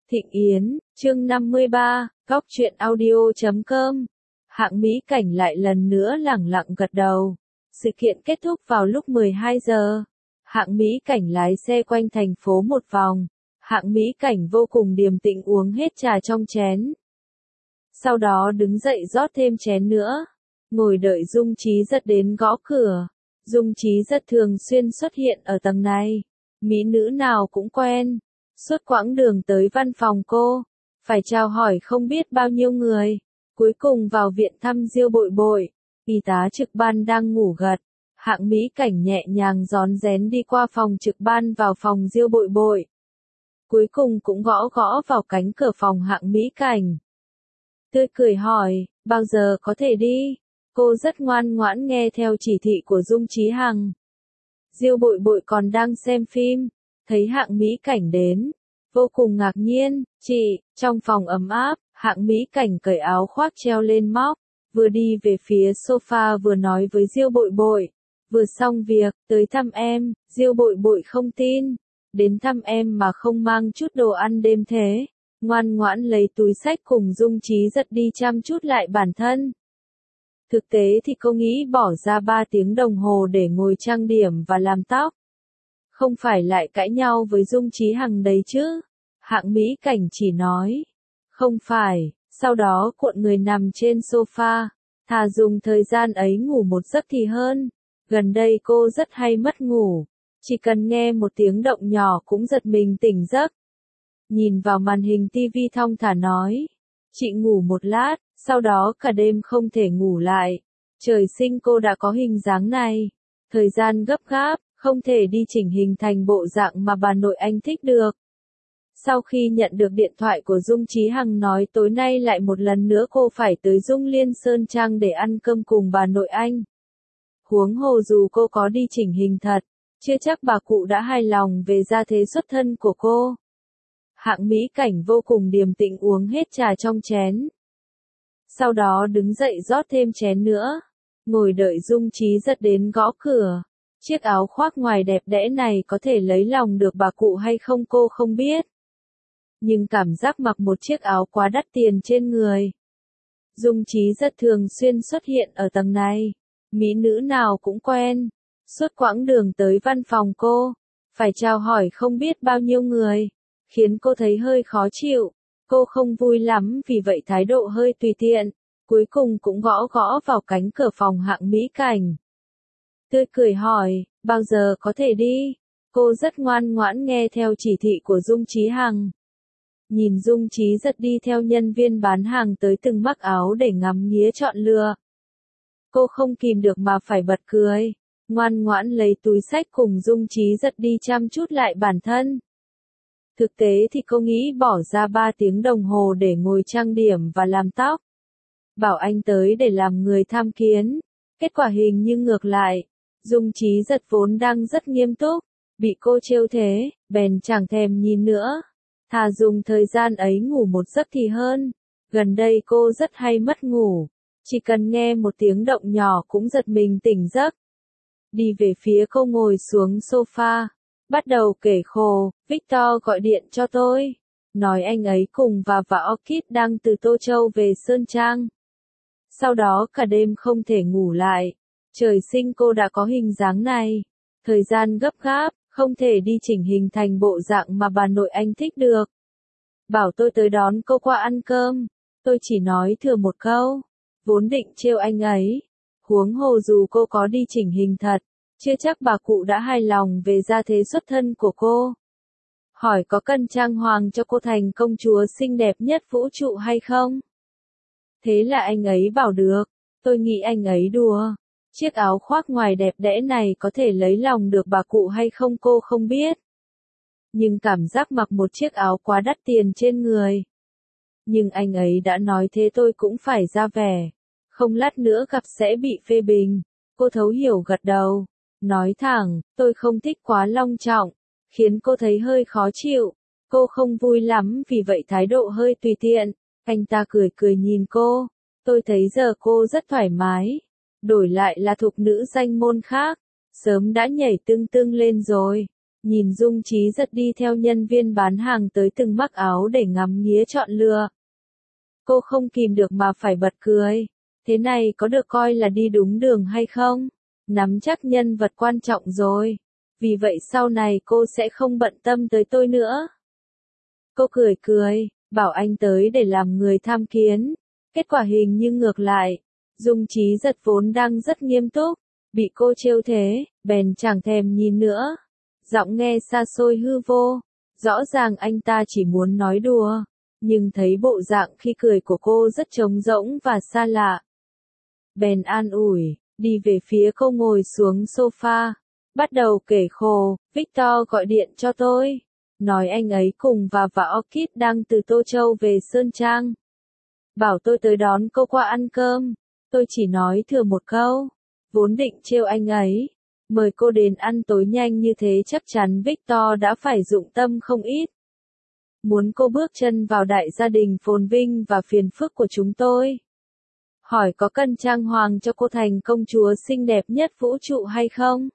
Thịnh Yến, chương 53, góc truyện audio.com. Hạng Mỹ Cảnh lại lần nữa lẳng lặng gật đầu. Sự kiện kết thúc vào lúc 12 giờ. Hạng Mỹ Cảnh lái xe quanh thành phố một vòng. Hạng Mỹ Cảnh vô cùng điềm tĩnh uống hết trà trong chén. Sau đó đứng dậy rót thêm chén nữa. Ngồi đợi Dung Trí Giật đến gõ cửa. Dung Trí Giật thường xuyên xuất hiện ở tầng này. Mỹ nữ nào cũng quen. Suốt quãng đường tới văn phòng cô, phải chào hỏi không biết bao nhiêu người. Cuối cùng vào viện thăm Diêu Bội Bội, y tá trực ban đang ngủ gật. Hạng Mỹ Cảnh nhẹ nhàng rón rén đi qua phòng trực ban vào phòng Diêu Bội Bội. Cuối cùng cũng gõ gõ vào cánh cửa phòng Hạng Mỹ Cảnh. Tươi cười hỏi, bao giờ có thể đi? Cô rất ngoan ngoãn nghe theo chỉ thị của Dung Trí Hằng. Diêu Bội Bội còn đang xem phim. Thấy Hạng Mỹ Cảnh đến, vô cùng ngạc nhiên, chị, trong phòng ấm áp, Hạng Mỹ Cảnh cởi áo khoác treo lên móc, vừa đi về phía sofa vừa nói với Diêu Bội Bội, vừa xong việc, tới thăm em. Diêu Bội Bội không tin, đến thăm em mà không mang chút đồ ăn đêm thế, ngoan ngoãn lấy túi xách cùng Dung Trí Giật đi chăm chút lại bản thân. Thực tế thì cô nghĩ bỏ ra 3 tiếng đồng hồ để ngồi trang điểm và làm tóc. Không phải lại cãi nhau với Dung Trí Hằng đấy chứ? Hạng Mỹ Cảnh chỉ nói. Không phải, sau đó cuộn người nằm trên sofa. Thà dùng thời gian ấy ngủ một giấc thì hơn. Gần đây cô rất hay mất ngủ. Chỉ cần nghe một tiếng động nhỏ cũng giật mình tỉnh giấc. Nhìn vào màn hình tivi thong thả nói. Chị ngủ một lát, sau đó cả đêm không thể ngủ lại. Trời sinh cô đã có hình dáng này. Thời gian gấp gáp. Không thể đi chỉnh hình thành bộ dạng mà bà nội anh thích được. Sau khi nhận được điện thoại của Dung Trí Hằng nói tối nay lại một lần nữa cô phải tới Dung Liên Sơn Trang để ăn cơm cùng bà nội anh. Huống hồ dù cô có đi chỉnh hình thật, chưa chắc bà cụ đã hài lòng về gia thế xuất thân của cô. Hạng Mỹ Cảnh vô cùng điềm tĩnh uống hết trà trong chén. Sau đó đứng dậy rót thêm chén nữa. Ngồi đợi Dung Trí Giật đến gõ cửa. Chiếc áo khoác ngoài đẹp đẽ này có thể lấy lòng được bà cụ hay không cô không biết. Nhưng cảm giác mặc một chiếc áo quá đắt tiền trên người. Dung Trí Giật thường xuyên xuất hiện ở tầng này. Mỹ nữ nào cũng quen. Suốt quãng đường tới văn phòng cô, phải chào hỏi không biết bao nhiêu người. Khiến cô thấy hơi khó chịu. Cô không vui lắm vì vậy thái độ hơi tùy tiện. Cuối cùng cũng gõ gõ vào cánh cửa phòng Hạng Mỹ Cảnh. Tươi cười hỏi, bao giờ có thể đi? Cô rất ngoan ngoãn nghe theo chỉ thị của Dung Trí Hằng. Nhìn Dung Trí Giật đi theo nhân viên bán hàng tới từng mắc áo để ngắm nghía chọn lựa. Cô không kìm được mà phải bật cười. Ngoan ngoãn lấy túi xách cùng Dung Trí Giật đi chăm chút lại bản thân. Thực tế thì cô nghĩ bỏ ra 3 tiếng đồng hồ để ngồi trang điểm và làm tóc. Bảo anh tới để làm người tham kiến. Kết quả hình như ngược lại. Dung Trí Giật vốn đang rất nghiêm túc, bị cô trêu thế, bèn chẳng thèm nhìn nữa. Thà dùng thời gian ấy ngủ một giấc thì hơn. Gần đây cô rất hay mất ngủ, chỉ cần nghe một tiếng động nhỏ cũng giật mình tỉnh giấc. Đi về phía cô ngồi xuống sofa, bắt đầu kể khổ, Victor gọi điện cho tôi, nói anh ấy cùng và Orchid đang từ Tô Châu về Sơn Trang. Sau đó cả đêm không thể ngủ lại. Trời sinh cô đã có hình dáng này. Thời gian gấp gáp, không thể đi chỉnh hình thành bộ dạng mà bà nội anh thích được. Bảo tôi tới đón cô qua ăn cơm. Tôi chỉ nói thừa một câu. Vốn định trêu anh ấy. Huống hồ dù cô có đi chỉnh hình thật, chưa chắc bà cụ đã hài lòng về gia thế xuất thân của cô. Hỏi có cần trang hoàng cho cô thành công chúa xinh đẹp nhất vũ trụ hay không? Thế là anh ấy bảo được. Tôi nghĩ anh ấy đùa. Chiếc áo khoác ngoài đẹp đẽ này có thể lấy lòng được bà cụ hay không cô không biết. Nhưng cảm giác mặc một chiếc áo quá đắt tiền trên người. Nhưng anh ấy đã nói thế tôi cũng phải ra vẻ. Không lát nữa gặp sẽ bị phê bình. Cô thấu hiểu gật đầu. Nói thẳng, tôi không thích quá long trọng. Khiến cô thấy hơi khó chịu. Cô không vui lắm vì vậy thái độ hơi tùy tiện. Anh ta cười cười nhìn cô. Tôi thấy giờ cô rất thoải mái. Đổi lại là thục nữ danh môn khác, sớm đã nhảy tưng tưng lên rồi. Nhìn Dung Trí Giật đi theo nhân viên bán hàng tới từng mắc áo để ngắm nghía chọn lựa. Cô không kìm được mà phải bật cười. Thế này có được coi là đi đúng đường hay không? Nắm chắc nhân vật quan trọng rồi. Vì vậy sau này cô sẽ không bận tâm tới tôi nữa. Cô cười cười, bảo anh tới để làm người tham kiến. Kết quả hình như ngược lại. Dung Trí Giật vốn đang rất nghiêm túc. Bị cô trêu thế, bèn chẳng thèm nhìn nữa. Giọng nghe xa xôi hư vô. Rõ ràng anh ta chỉ muốn nói đùa. Nhưng thấy bộ dạng khi cười của cô rất trống rỗng và xa lạ. Bèn an ủi, đi về phía cô ngồi xuống sofa. Bắt đầu kể khổ, Victor gọi điện cho tôi. Nói anh ấy cùng và Orchid đang từ Tô Châu về Sơn Trang. Bảo tôi tới đón cô qua ăn cơm. Tôi chỉ nói thừa một câu. Vốn định trêu anh ấy. Mời cô đến ăn tối nhanh như thế chắc chắn Victor đã phải dụng tâm không ít. Muốn cô bước chân vào đại gia đình phồn vinh và phiền phức của chúng tôi. Hỏi có cần trang hoàng cho cô thành công chúa xinh đẹp nhất vũ trụ hay không?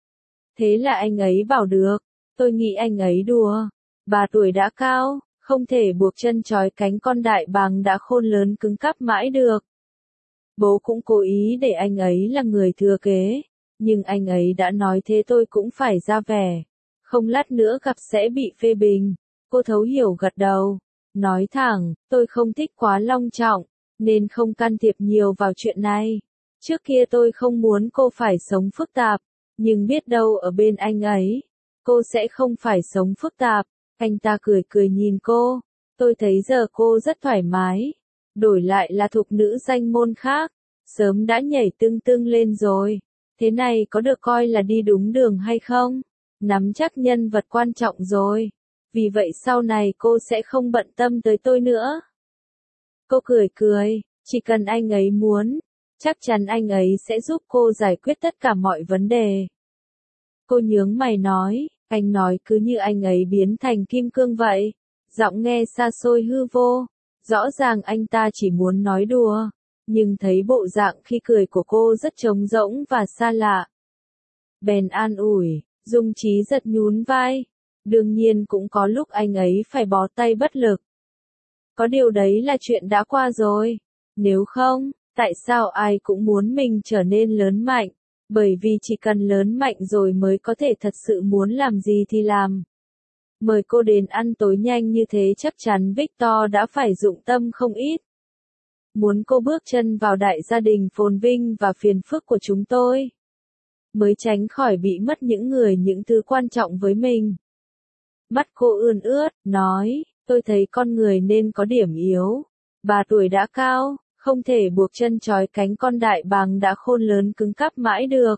Thế là anh ấy bảo được. Tôi nghĩ anh ấy đùa. Bà tuổi đã cao, không thể buộc chân trói cánh con đại bàng đã khôn lớn cứng cáp mãi được. Bố cũng cố ý để anh ấy là người thừa kế. Nhưng anh ấy đã nói thế tôi cũng phải ra vẻ. Không lát nữa gặp sẽ bị phê bình. Cô thấu hiểu gật đầu. Nói thẳng, tôi không thích quá long trọng, nên không can thiệp nhiều vào chuyện này. Trước kia tôi không muốn cô phải sống phức tạp, nhưng biết đâu ở bên anh ấy, cô sẽ không phải sống phức tạp. Anh ta cười cười nhìn cô. Tôi thấy giờ cô rất thoải mái. Đổi lại là thục nữ danh môn khác, sớm đã nhảy tưng tưng lên rồi. Thế này có được coi là đi đúng đường hay không? Nắm chắc nhân vật quan trọng rồi. Vì vậy sau này cô sẽ không bận tâm tới tôi nữa. Cô cười cười, chỉ cần anh ấy muốn, chắc chắn anh ấy sẽ giúp cô giải quyết tất cả mọi vấn đề. Cô nhướng mày nói, anh nói cứ như anh ấy biến thành kim cương vậy. Giọng nghe xa xôi hư vô. Rõ ràng anh ta chỉ muốn nói đùa. Nhưng thấy bộ dạng khi cười của cô rất trống rỗng và xa lạ. Bèn an ủi, Dung Trí Giật nhún vai. Đương nhiên cũng có lúc anh ấy phải bó tay bất lực. Có điều đấy là chuyện đã qua rồi. Nếu không, tại sao ai cũng muốn mình trở nên lớn mạnh? Bởi vì chỉ cần lớn mạnh rồi mới có thể thật sự muốn làm gì thì làm. Mời cô đến ăn tối nhanh như thế chắc chắn Victor đã phải dụng tâm không ít. Muốn cô bước chân vào đại gia đình phồn vinh và phiền phức của chúng tôi. Mới tránh khỏi bị mất những thứ quan trọng với mình. Mắt cô ươn ướt, nói, tôi thấy con người nên có điểm yếu. Bà tuổi đã cao, không thể buộc chân trói cánh con đại bàng đã khôn lớn cứng cáp mãi được.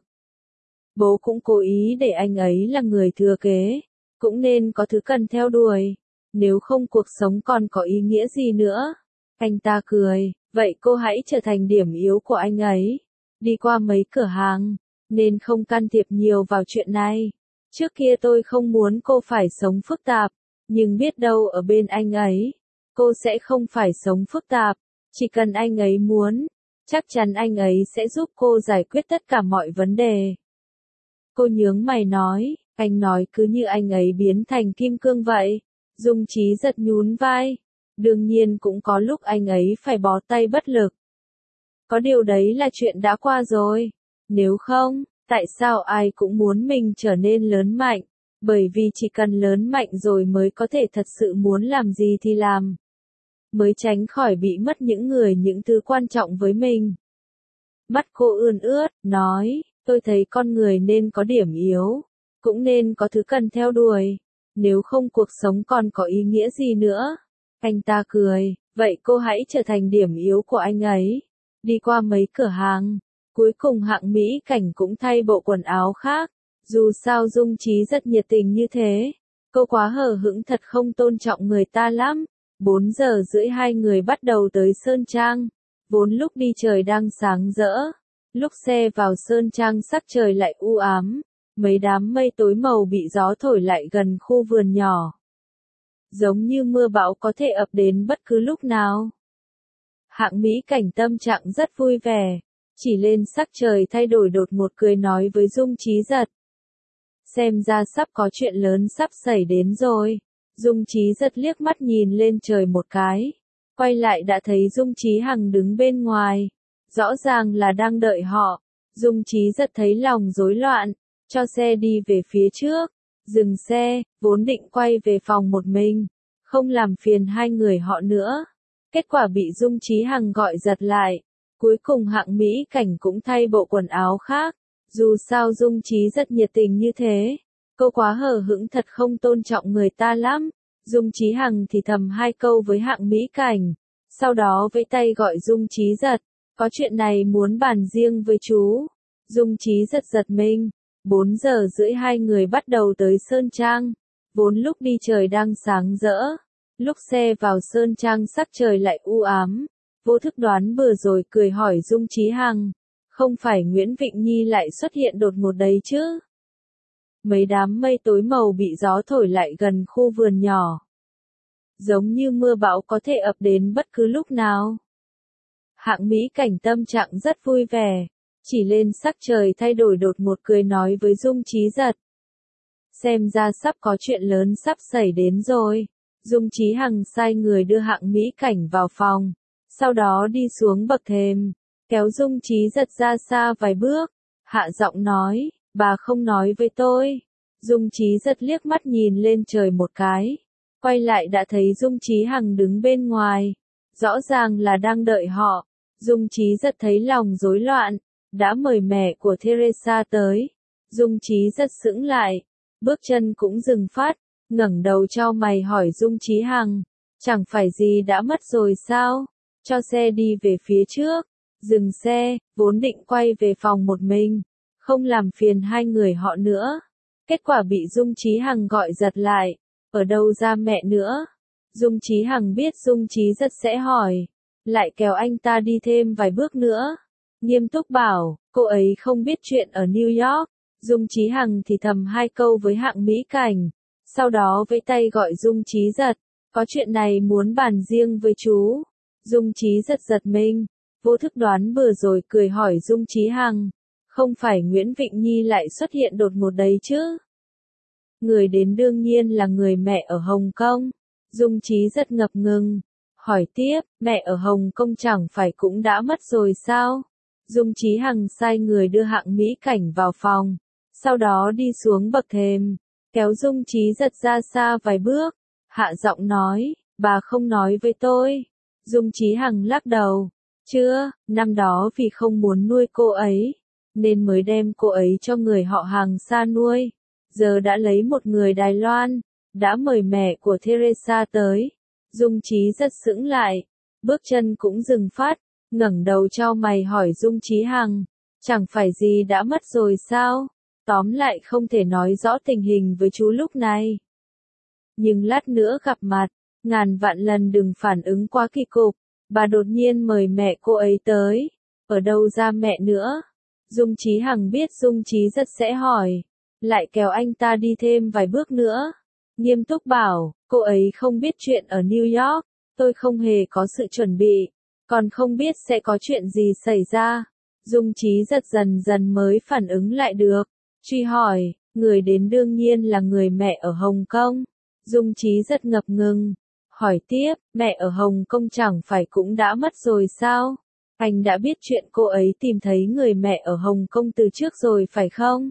Bố cũng cố ý để anh ấy là người thừa kế. Cũng nên có thứ cần theo đuổi. Nếu không cuộc sống còn có ý nghĩa gì nữa. Anh ta cười, vậy cô hãy trở thành điểm yếu của anh ấy. Đi qua mấy cửa hàng, nên không can thiệp nhiều vào chuyện này. Trước kia tôi không muốn cô phải sống phức tạp, nhưng biết đâu ở bên anh ấy, cô sẽ không phải sống phức tạp. Chỉ cần anh ấy muốn, chắc chắn anh ấy sẽ giúp cô giải quyết tất cả mọi vấn đề. Cô nhướng mày nói, anh nói cứ như anh ấy biến thành kim cương vậy. Dung Trí Giật nhún vai. Đương nhiên cũng có lúc anh ấy phải bó tay bất lực. Có điều đấy là chuyện đã qua rồi. Nếu không, tại sao ai cũng muốn mình trở nên lớn mạnh? Bởi vì chỉ cần lớn mạnh rồi mới có thể thật sự muốn làm gì thì làm. Mới tránh khỏi bị mất những thứ quan trọng với mình. Mắt cô ươn ướt, nói, tôi thấy con người nên có điểm yếu. Cũng nên có thứ cần theo đuổi. Nếu không cuộc sống còn có ý nghĩa gì nữa. Anh ta cười, vậy cô hãy trở thành điểm yếu của anh ấy. Đi qua mấy cửa hàng. Cuối cùng Hạng Mỹ Cảnh cũng thay bộ quần áo khác. Dù sao Dung Trí rất nhiệt tình như thế. Cô quá hờ hững thật không tôn trọng người ta lắm. 4 giờ rưỡi hai người bắt đầu tới Sơn Trang. Vốn lúc đi trời đang sáng rỡ. Lúc xe vào Sơn Trang sắc trời lại u ám. Mấy đám mây tối màu bị gió thổi lại gần khu vườn nhỏ. Giống như mưa bão có thể ập đến bất cứ lúc nào. Hạng Mỹ Cảnh tâm trạng rất vui vẻ. Chỉ lên sắc trời thay đổi đột ngột cười nói với Dung Trí Giật. Xem ra sắp có chuyện lớn sắp xảy đến rồi. Dung Chí Giật liếc mắt nhìn lên trời một cái. Quay lại đã thấy Dung Chí Hằng đứng bên ngoài. Rõ ràng là đang đợi họ. Dung Chí Giật thấy lòng rối loạn. Cho xe đi về phía trước. Dừng xe, vốn định quay về phòng một mình. Không làm phiền hai người họ nữa. Kết quả bị Dung Chí Hằng gọi giật lại. Cuối cùng Hạng Mỹ Cảnh cũng thay bộ quần áo khác. Dù sao Dung Chí rất nhiệt tình như thế. Cô quá hờ hững thật không tôn trọng người ta lắm. Dung Chí Hằng thì thầm hai câu với Hạng Mỹ Cảnh. Sau đó vẫy tay gọi Dung Chí Giật. Có chuyện này muốn bàn riêng với chú. Dung Chí Giật giật mình. 4 giờ rưỡi hai người bắt đầu tới Sơn Trang. Vốn lúc đi trời đang sáng rỡ. Lúc xe vào Sơn Trang sắc trời lại u ám. Vô thức đoán vừa rồi cười hỏi Dung Chí Hằng. Không phải Nguyễn Vịnh Nhi lại xuất hiện đột ngột đấy chứ? Mấy đám mây tối màu bị gió thổi lại gần khu vườn nhỏ. Giống như mưa bão có thể ập đến bất cứ lúc nào. Hạng Mỹ Cảnh tâm trạng rất vui vẻ. Chỉ lên sắc trời thay đổi đột ngột cười nói với Dung Chí Giật. Xem ra sắp có chuyện lớn sắp xảy đến rồi. Dung Chí Hằng sai người đưa Hạng Mỹ Cảnh vào phòng. Sau đó đi xuống bậc thềm. Kéo Dung Chí Giật ra xa vài bước. Hạ giọng nói, bà không nói với tôi. Dung Chí Giật liếc mắt nhìn lên trời một cái. Quay lại đã thấy Dung Chí Hằng đứng bên ngoài. Rõ ràng là đang đợi họ. Dung Chí Giật thấy lòng rối loạn. Đã mời mẹ của Teresa tới. Dung Chí Giật sững lại. Bước chân cũng dừng phát. Ngẩng đầu chau mày hỏi Dung Chí Hằng. Chẳng phải gì đã mất rồi sao? Cho xe đi về phía trước. Dừng xe, vốn định quay về phòng một mình. Không làm phiền hai người họ nữa. Kết quả bị Dung Chí Hằng gọi giật lại. Ở đâu ra mẹ nữa? Dung Chí Hằng biết Dung Chí Giật sẽ hỏi. Lại kéo anh ta đi thêm vài bước nữa. Nghiêm túc bảo, cô ấy không biết chuyện ở New York. Dung Chí Hằng thì thầm hai câu với Hạng Mỹ Cảnh. Sau đó vẫy tay gọi Dung Chí Giật. Có chuyện này muốn bàn riêng với chú. Dung Chí Giật giật mình. Vô thức đoán vừa rồi cười hỏi Dung Chí Hằng. Không phải Nguyễn Vịnh Nhi lại xuất hiện đột ngột đấy chứ? Người đến đương nhiên là người mẹ ở Hồng Kông. Dung Chí Giật ngập ngừng. Hỏi tiếp, mẹ ở Hồng Kông chẳng phải cũng đã mất rồi sao? Dung Chí Hằng sai người đưa Hạng Mỹ Cảnh vào phòng. Sau đó đi xuống bậc thềm. Kéo Dung Chí Giật ra xa vài bước. Hạ giọng nói, bà không nói với tôi. Dung Chí Hằng lắc đầu. Chưa, năm đó vì không muốn nuôi cô ấy. Nên mới đem cô ấy cho người họ Hàng xa nuôi. Giờ đã lấy một người Đài Loan. Đã mời mẹ của Teresa tới. Dung Chí Giật sững lại. Bước chân cũng dừng phát. Ngẩng đầu chau mày hỏi Dung Chí Hằng. Chẳng phải gì đã mất rồi sao? Tóm lại không thể nói rõ tình hình với chú lúc này. Nhưng lát nữa gặp mặt. Ngàn vạn lần đừng phản ứng quá kỳ cục. Bà đột nhiên mời mẹ cô ấy tới. Ở đâu ra mẹ nữa? Dung Chí Hằng biết Dung Chí Giật sẽ hỏi. Lại kéo anh ta đi thêm vài bước nữa. Nghiêm túc bảo, cô ấy không biết chuyện ở New York. Tôi không hề có sự chuẩn bị. Còn không biết sẽ có chuyện gì xảy ra. Dung Chí Giật dần dần mới phản ứng lại được. Truy hỏi, người đến đương nhiên là người mẹ ở Hồng Kông. Dung Chí Giật ngập ngừng. Hỏi tiếp, mẹ ở Hồng Kông chẳng phải cũng đã mất rồi sao? Anh đã biết chuyện cô ấy tìm thấy người mẹ ở Hồng Kông từ trước rồi phải không?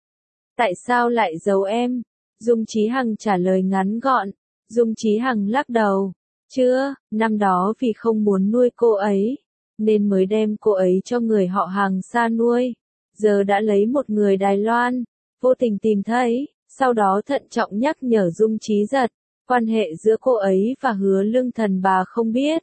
Tại sao lại giấu em? Dung Chí Hằng trả lời ngắn gọn. Dung Chí Hằng lắc đầu. Chưa, năm đó vì không muốn nuôi cô ấy. Nên mới đem cô ấy cho người họ Hàng xa nuôi. Giờ đã lấy một người Đài Loan. Vô tình tìm thấy. Sau đó thận trọng nhắc nhở Dung Chí Giật. Quan hệ giữa cô ấy và Hứa Lương Thần bà không biết.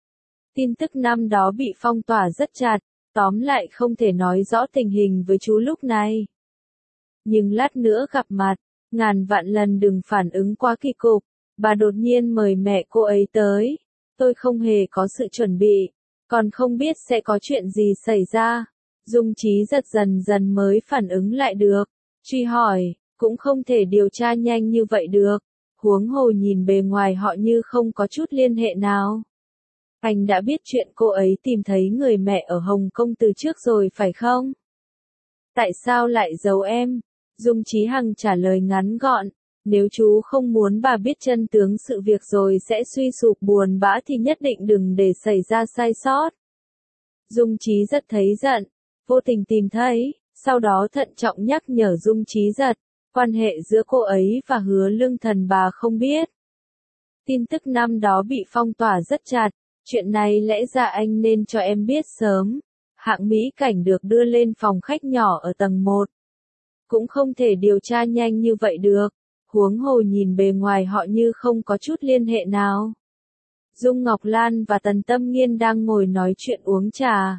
Tin tức năm đó bị phong tỏa rất chặt. Tóm lại không thể nói rõ tình hình với chú lúc này. Nhưng lát nữa gặp mặt. Ngàn vạn lần đừng phản ứng quá kỳ cục. Bà đột nhiên mời mẹ cô ấy tới. Tôi không hề có sự chuẩn bị. Còn không biết sẽ có chuyện gì xảy ra. Dung Chí Giật dần dần mới phản ứng lại được. Truy hỏi, cũng không thể điều tra nhanh như vậy được. Huống hồ nhìn bề ngoài họ như không có chút liên hệ nào. Anh đã biết chuyện cô ấy tìm thấy người mẹ ở Hồng Kông từ trước rồi phải không? Tại sao lại giấu em? Dung Chí Hằng trả lời ngắn gọn, nếu chú không muốn bà biết chân tướng sự việc rồi sẽ suy sụp buồn bã thì nhất định đừng để xảy ra sai sót. Dung Chí Giật thấy giận, vô tình tìm thấy, sau đó thận trọng nhắc nhở Dung Chí Giật, quan hệ giữa cô ấy và Hứa Lương Thần bà không biết. Tin tức năm đó bị phong tỏa rất chặt, chuyện này lẽ ra anh nên cho em biết sớm. Hạng Mỹ Cảnh được đưa lên phòng khách nhỏ ở tầng 1. Cũng không thể điều tra nhanh như vậy được, huống hồ nhìn bề ngoài họ như không có chút liên hệ nào. Dung Ngọc Lan và Tần Tâm Nghiên đang ngồi nói chuyện uống trà.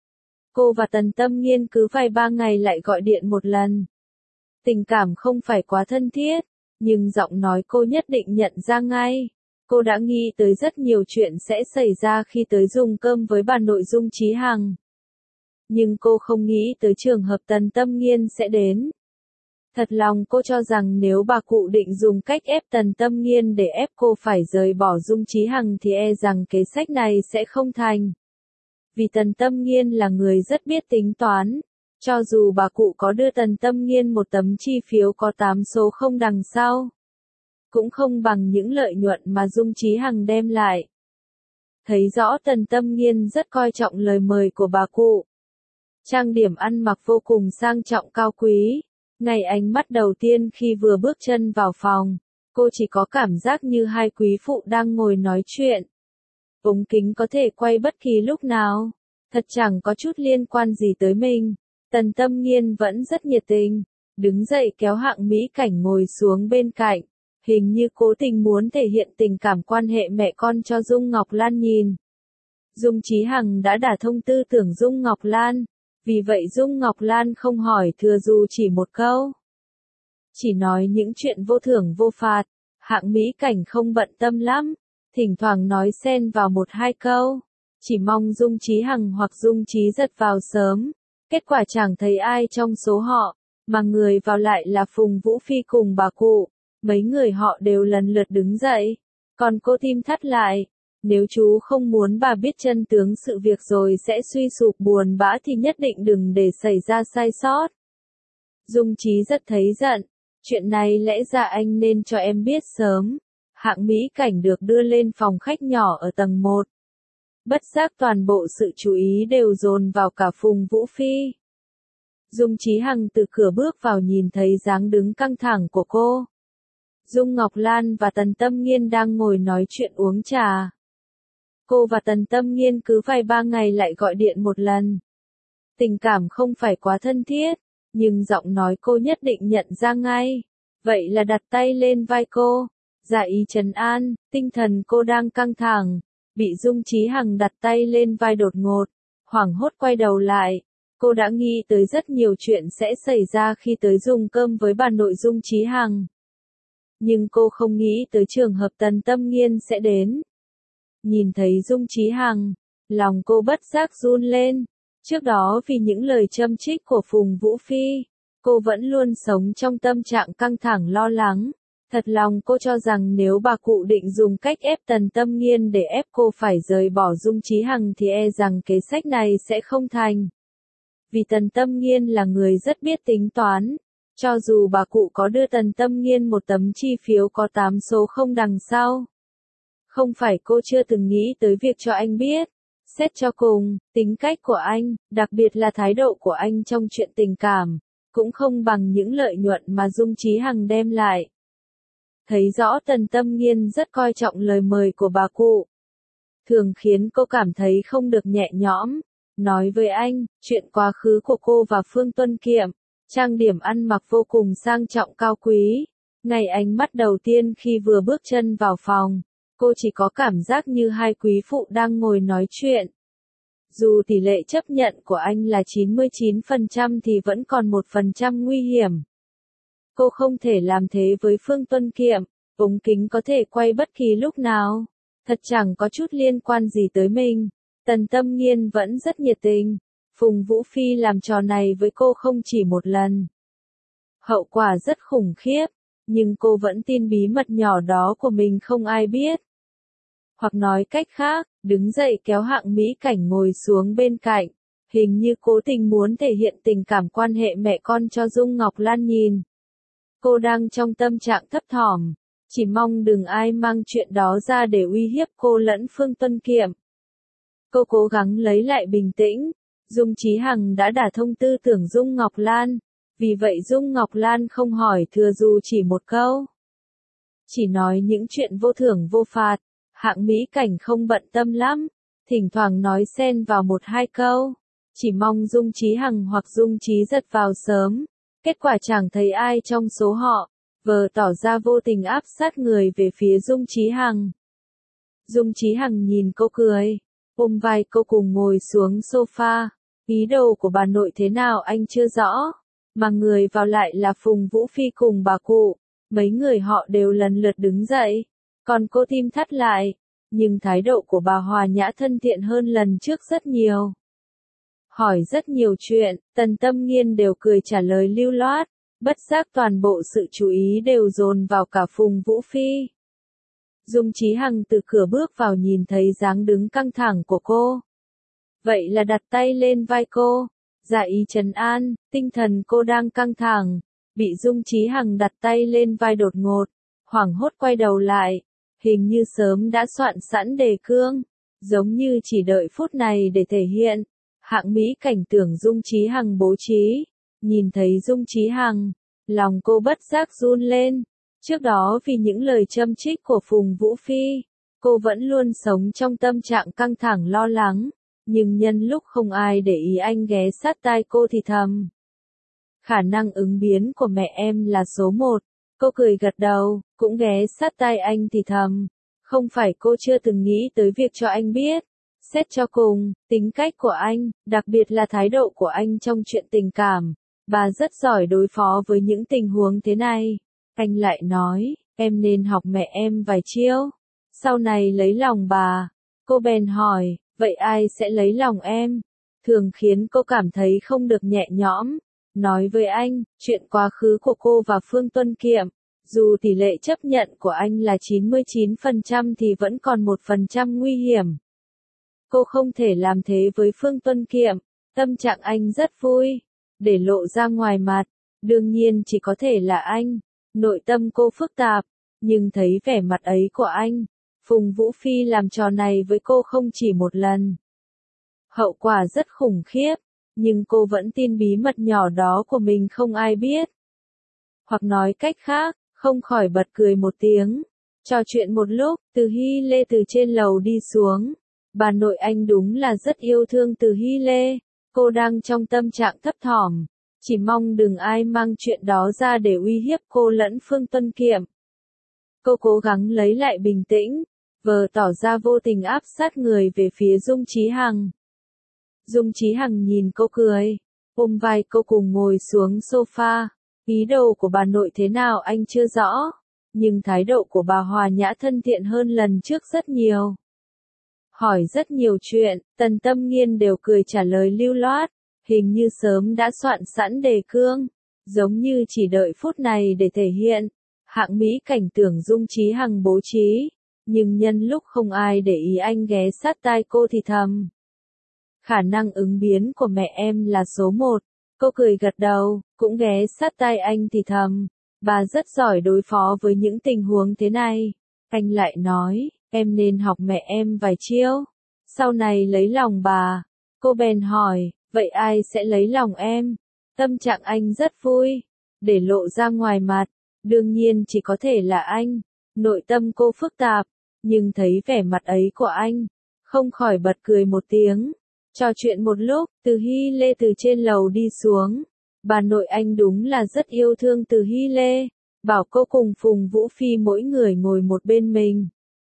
Cô và Tần Tâm Nghiên cứ vài ba ngày lại gọi điện một lần. Tình cảm không phải quá thân thiết, nhưng giọng nói cô nhất định nhận ra ngay. Cô đã nghĩ tới rất nhiều chuyện sẽ xảy ra khi tới dùng cơm với bà nội Dung Chí Hằng. Nhưng cô không nghĩ tới trường hợp Tần Tâm Nghiên sẽ đến. Thật lòng cô cho rằng nếu bà cụ định dùng cách ép Tần Tâm Nghiên để ép cô phải rời bỏ Dung Chí Hằng thì e rằng kế sách này sẽ không thành. Vì Tần Tâm Nghiên là người rất biết tính toán. Cho dù bà cụ có đưa Tần Tâm Nghiên một tấm chi phiếu có 8 số không đằng sau, cũng không bằng những lợi nhuận mà Dung Chí Hằng đem lại. Thấy rõ Tần Tâm Nghiên rất coi trọng lời mời của bà cụ. Trang điểm ăn mặc vô cùng sang trọng cao quý. Ngày ánh mắt đầu tiên khi vừa bước chân vào phòng, cô chỉ có cảm giác như hai quý phụ đang ngồi nói chuyện. Ống kính có thể quay bất kỳ lúc nào, thật chẳng có chút liên quan gì tới mình. Tần Tâm Nghiên vẫn rất nhiệt tình, đứng dậy kéo Hạng Mỹ Cảnh ngồi xuống bên cạnh, hình như cố tình muốn thể hiện tình cảm quan hệ mẹ con cho Dung Ngọc Lan nhìn. Dung Chí Hằng đã đả thông tư tưởng Dung Ngọc Lan, vì vậy Dung Ngọc Lan không hỏi thừa dù chỉ một câu. Chỉ nói những chuyện vô thưởng vô phạt, Hạng Mỹ Cảnh không bận tâm lắm, thỉnh thoảng nói xen vào một hai câu, chỉ mong Dung Chí Hằng hoặc Dung Chí Giật vào sớm. Kết quả chẳng thấy ai trong số họ, mà người vào lại là Phùng Vũ Phi cùng bà cụ. Mấy người họ đều lần lượt đứng dậy, còn cô tim thắt lại. Nếu chú không muốn bà biết chân tướng sự việc rồi sẽ suy sụp buồn bã thì nhất định đừng để xảy ra sai sót. Dung Chí Giật thấy giận, chuyện này lẽ ra anh nên cho em biết sớm. Hạng Mỹ Cảnh được đưa lên phòng khách nhỏ ở tầng 1. Bất giác toàn bộ sự chú ý đều dồn vào cả Phùng Vũ Phi. Dung Chí Hằng từ cửa bước vào nhìn thấy dáng đứng căng thẳng của cô. Dung Ngọc Lan và Tần Tâm Nghiên đang ngồi nói chuyện uống trà. Cô và Tần Tâm Nghiên cứ vài ba ngày lại gọi điện một lần. Tình cảm không phải quá thân thiết, nhưng giọng nói cô nhất định nhận ra ngay. Vậy là đặt tay lên vai cô, giả ý trấn an, tinh thần cô đang căng thẳng. Bị Dung Chí Hằng đặt tay lên vai đột ngột, hoảng hốt quay đầu lại. Cô đã nghĩ tới rất nhiều chuyện sẽ xảy ra khi tới dùng cơm với bà nội Dung Chí Hằng. Nhưng cô không nghĩ tới trường hợp Tần Tâm Nghiên sẽ đến. Nhìn thấy Dung Chí Hằng, lòng cô bất giác run lên. Trước đó vì những lời châm chích của Phùng Vũ Phi, cô vẫn luôn sống trong tâm trạng căng thẳng lo lắng. Thật lòng cô cho rằng nếu bà cụ định dùng cách ép Tần Tâm Nghiên để ép cô phải rời bỏ Dung Chí Hằng thì e rằng kế sách này sẽ không thành. Vì Tần Tâm Nghiên là người rất biết tính toán. Cho dù bà cụ có đưa Tần Tâm Nghiên một tấm chi phiếu có 8 số không đằng sau. Không phải cô chưa từng nghĩ tới việc cho anh biết. Xét cho cùng, tính cách của anh, đặc biệt là thái độ của anh trong chuyện tình cảm, cũng không bằng những lợi nhuận mà Dung Chí Hằng đem lại. Thấy rõ Tần Tâm Nghiên rất coi trọng lời mời của bà cụ. Thường khiến cô cảm thấy không được nhẹ nhõm. Nói với anh, chuyện quá khứ của cô và Phương Tuân Kiệm, trang điểm ăn mặc vô cùng sang trọng cao quý. Ngày ánh mắt đầu tiên khi vừa bước chân vào phòng, cô chỉ có cảm giác như hai quý phụ đang ngồi nói chuyện. Dù tỷ lệ chấp nhận của anh là 99% thì vẫn còn 1% nguy hiểm. Cô không thể làm thế với Phương Tuân Kiệm, ống kính có thể quay bất kỳ lúc nào. Thật chẳng có chút liên quan gì tới mình. Tần Tâm Nghiên vẫn rất nhiệt tình. Phùng Vũ Phi làm trò này với cô không chỉ một lần. Hậu quả rất khủng khiếp, nhưng cô vẫn tin bí mật nhỏ đó của mình không ai biết. Hoặc nói cách khác, đứng dậy kéo Hạng Mỹ Cảnh ngồi xuống bên cạnh, hình như cố tình muốn thể hiện tình cảm quan hệ mẹ con cho Dung Ngọc Lan nhìn. Cô đang trong tâm trạng thấp thỏm, chỉ mong đừng ai mang chuyện đó ra để uy hiếp cô lẫn Phương Tuân Kiệm. Cô cố gắng lấy lại bình tĩnh, Dung Chí Hằng đã đả thông tư tưởng Dung Ngọc Lan, vì vậy Dung Ngọc Lan không hỏi thừa dù chỉ một câu. Chỉ nói những chuyện vô thưởng vô phạt, Hạng Mỹ Cảnh không bận tâm lắm, thỉnh thoảng nói xen vào một hai câu, chỉ mong Dung Chí Hằng hoặc Dung Chí Giật vào sớm, kết quả chẳng thấy ai trong số họ, vờ tỏ ra vô tình áp sát người về phía Dung Chí Hằng. Dung Chí Hằng nhìn cô cười, ôm vai cô cùng ngồi xuống sofa, ý đồ của bà nội thế nào anh chưa rõ, mà người vào lại là Phùng Vũ Phi cùng bà cụ, mấy người họ đều lần lượt đứng dậy, còn cô tim thắt lại, nhưng thái độ của bà hòa nhã thân thiện hơn lần trước rất nhiều. Hỏi rất nhiều chuyện, Tần Tâm Nghiên đều cười trả lời lưu loát, bất giác toàn bộ sự chú ý đều dồn vào cả Phùng Vũ Phi. Dung Chí Hằng từ cửa bước vào nhìn thấy dáng đứng căng thẳng của cô. Vậy là đặt tay lên vai cô, dạ ý trấn an, tinh thần cô đang căng thẳng, bị Dung Chí Hằng đặt tay lên vai đột ngột, hoảng hốt quay đầu lại, hình như sớm đã soạn sẵn đề cương, giống như chỉ đợi phút này để thể hiện. Hạng Mỹ Cảnh tưởng Dung Chí Hằng bố trí, nhìn thấy Dung Chí Hằng, lòng cô bất giác run lên. Trước đó vì những lời châm chích của Phùng Vũ Phi, cô vẫn luôn sống trong tâm trạng căng thẳng lo lắng, nhưng nhân lúc không ai để ý anh ghé sát tai cô thì thầm. Khả năng ứng biến của mẹ em là số 1, cô cười gật đầu, cũng ghé sát tai anh thì thầm. Không phải cô chưa từng nghĩ tới việc cho anh biết. Xét cho cùng, tính cách của anh, đặc biệt là thái độ của anh trong chuyện tình cảm, bà rất giỏi đối phó với những tình huống thế này. Anh lại nói, em nên học mẹ em vài chiêu, sau này lấy lòng bà. Cô bèn hỏi, vậy ai sẽ lấy lòng em? Thường khiến cô cảm thấy không được nhẹ nhõm. Nói với anh, chuyện quá khứ của cô và Phương Tuân Kiệm, dù tỷ lệ chấp nhận của anh là 99% thì vẫn còn 1% nguy hiểm. Cô không thể làm thế với Phương Tuân Kiệm, tâm trạng anh rất vui, để lộ ra ngoài mặt, đương nhiên chỉ có thể là anh. Nội tâm cô phức tạp, nhưng thấy vẻ mặt ấy của anh, Phùng Vũ Phi làm trò này với cô không chỉ một lần. Hậu quả rất khủng khiếp, nhưng cô vẫn tin bí mật nhỏ đó của mình không ai biết. Hoặc nói cách khác, không khỏi bật cười một tiếng. Trò chuyện một lúc, Từ Hy Lê từ trên lầu đi xuống. Bà nội anh đúng là rất yêu thương Từ Hy Lê, cô đang trong tâm trạng thấp thỏm, chỉ mong đừng ai mang chuyện đó ra để uy hiếp cô lẫn Phương Tuân Kiệm. Cô cố gắng lấy lại bình tĩnh, vờ tỏ ra vô tình áp sát người về phía Dung Chí Hằng. Dung Chí Hằng nhìn cô cười, ôm vai cô cùng ngồi xuống sofa, ý đồ của bà nội thế nào anh chưa rõ, nhưng thái độ của bà hòa nhã thân thiện hơn lần trước rất nhiều. Hỏi rất nhiều chuyện, Tần Tâm Nghiên đều cười trả lời lưu loát, hình như sớm đã soạn sẵn đề cương, giống như chỉ đợi phút này để thể hiện. Hạng Mỹ Cảnh tưởng Dung Chí Hằng bố trí, nhưng nhân lúc không ai để ý anh ghé sát tai cô thì thầm. Khả năng ứng biến của mẹ em là số 1, cô cười gật đầu, cũng ghé sát tai anh thì thầm. Bà rất giỏi đối phó với những tình huống thế này. Anh lại nói, em nên học mẹ em vài chiêu, sau này lấy lòng bà. Cô bèn hỏi, vậy ai sẽ lấy lòng em? Tâm trạng anh rất vui, để lộ ra ngoài mặt, đương nhiên chỉ có thể là anh. Nội tâm cô phức tạp, nhưng thấy vẻ mặt ấy của anh, không khỏi bật cười một tiếng. Trò chuyện một lúc, Từ Hy Lê từ trên lầu đi xuống. Bà nội anh đúng là rất yêu thương Từ Hy Lê, bảo cô cùng Phùng Vũ Phi mỗi người ngồi một bên mình.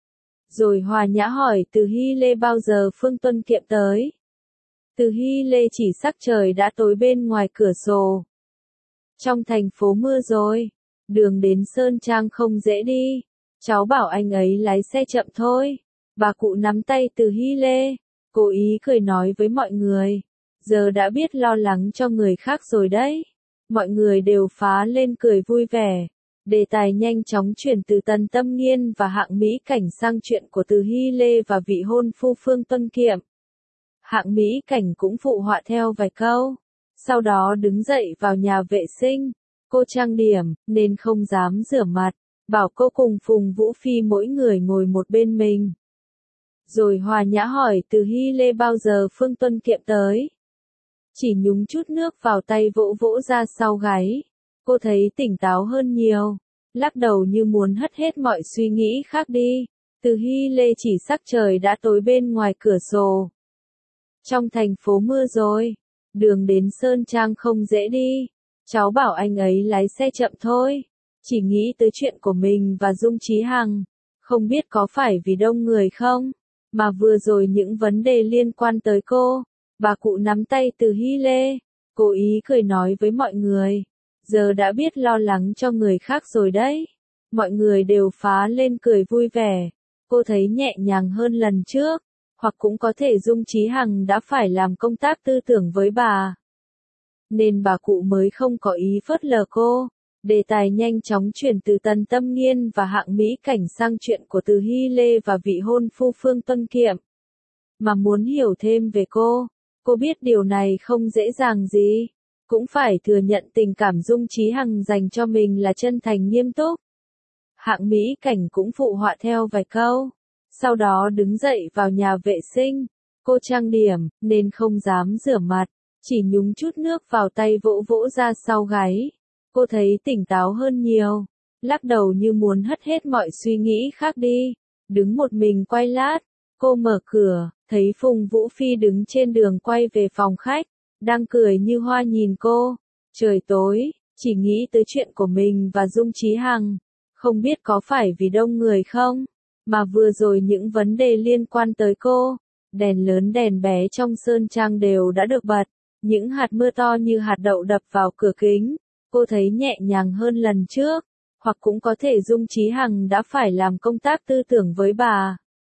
Rồi hòa nhã hỏi Từ Hy Lê bao giờ Phương Tuân Kiệm tới. Từ Hy Lê chỉ sắc trời đã tối bên ngoài cửa sổ. Trong thành phố mưa rồi, đường đến Sơn Trang không dễ đi, cháu bảo anh ấy lái xe chậm thôi. Bà cụ nắm tay Từ Hy Lê, cố ý cười nói với mọi người, giờ đã biết lo lắng cho người khác rồi đấy. Mọi người đều phá lên cười vui vẻ. Đề tài nhanh chóng chuyển từ Tần Tâm Nghiên và Hạng Mỹ Cảnh sang chuyện của Từ Hy Lê và vị hôn phu Phương Tuân Kiệm. Hạng Mỹ Cảnh cũng phụ họa theo vài câu. Sau đó đứng dậy vào nhà vệ sinh. Cô trang điểm, nên không dám rửa mặt. Bảo cô cùng Phùng Vũ Phi mỗi người ngồi một bên mình. Rồi hòa nhã hỏi từ Hy Lê bao giờ Phương Tuân Kiệm tới. Chỉ nhúng chút nước vào tay vỗ vỗ ra sau gáy. Cô thấy tỉnh táo hơn nhiều. Lắc đầu như muốn hất hết mọi suy nghĩ khác đi. Từ Hy Lê chỉ sắc trời đã tối bên ngoài cửa sổ. Trong thành phố mưa rồi. Đường đến Sơn Trang không dễ đi. Cháu bảo anh ấy lái xe chậm thôi. Chỉ nghĩ tới chuyện của mình và Dung Chí Hằng. Không biết có phải vì đông người không? Mà vừa rồi những vấn đề liên quan tới cô. Bà cụ nắm tay Từ Hy Lê. Cố ý cười nói với mọi người. Giờ đã biết lo lắng cho người khác rồi đấy. Mọi người đều phá lên cười vui vẻ. Cô thấy nhẹ nhàng hơn lần trước. Hoặc cũng có thể Dung Chí Hằng đã phải làm công tác tư tưởng với bà. Nên bà cụ mới không có ý phớt lờ cô. Đề tài nhanh chóng chuyển từ Tần Tâm Nghiên và Hạng Mỹ Cảnh sang chuyện của Từ Hy Lê và vị hôn phu Phương Tuân Kiệm. Mà muốn hiểu thêm về cô biết điều này không dễ dàng gì. Cũng phải thừa nhận tình cảm Dung Chí Hằng dành cho mình là chân thành nghiêm túc. Hạng Mỹ Cảnh cũng phụ họa theo vài câu. Sau đó đứng dậy vào nhà vệ sinh. Cô trang điểm, nên không dám rửa mặt. Chỉ nhúng chút nước vào tay vỗ vỗ ra sau gáy. Cô thấy tỉnh táo hơn nhiều. Lắc đầu như muốn hất hết mọi suy nghĩ khác đi. Đứng một mình quay lát. Cô mở cửa, thấy Phùng Vũ Phi đứng trên đường quay về phòng khách. Đang cười như hoa nhìn cô. Trời tối, chỉ nghĩ tới chuyện của mình và Dung Chí Hằng. Không biết có phải vì đông người không? Mà vừa rồi những vấn đề liên quan tới cô. Đèn lớn đèn bé trong Sơn Trang đều đã được bật. Những hạt mưa to như hạt đậu đập vào cửa kính. Cô thấy nhẹ nhàng hơn lần trước. Hoặc cũng có thể Dung Chí Hằng đã phải làm công tác tư tưởng với bà.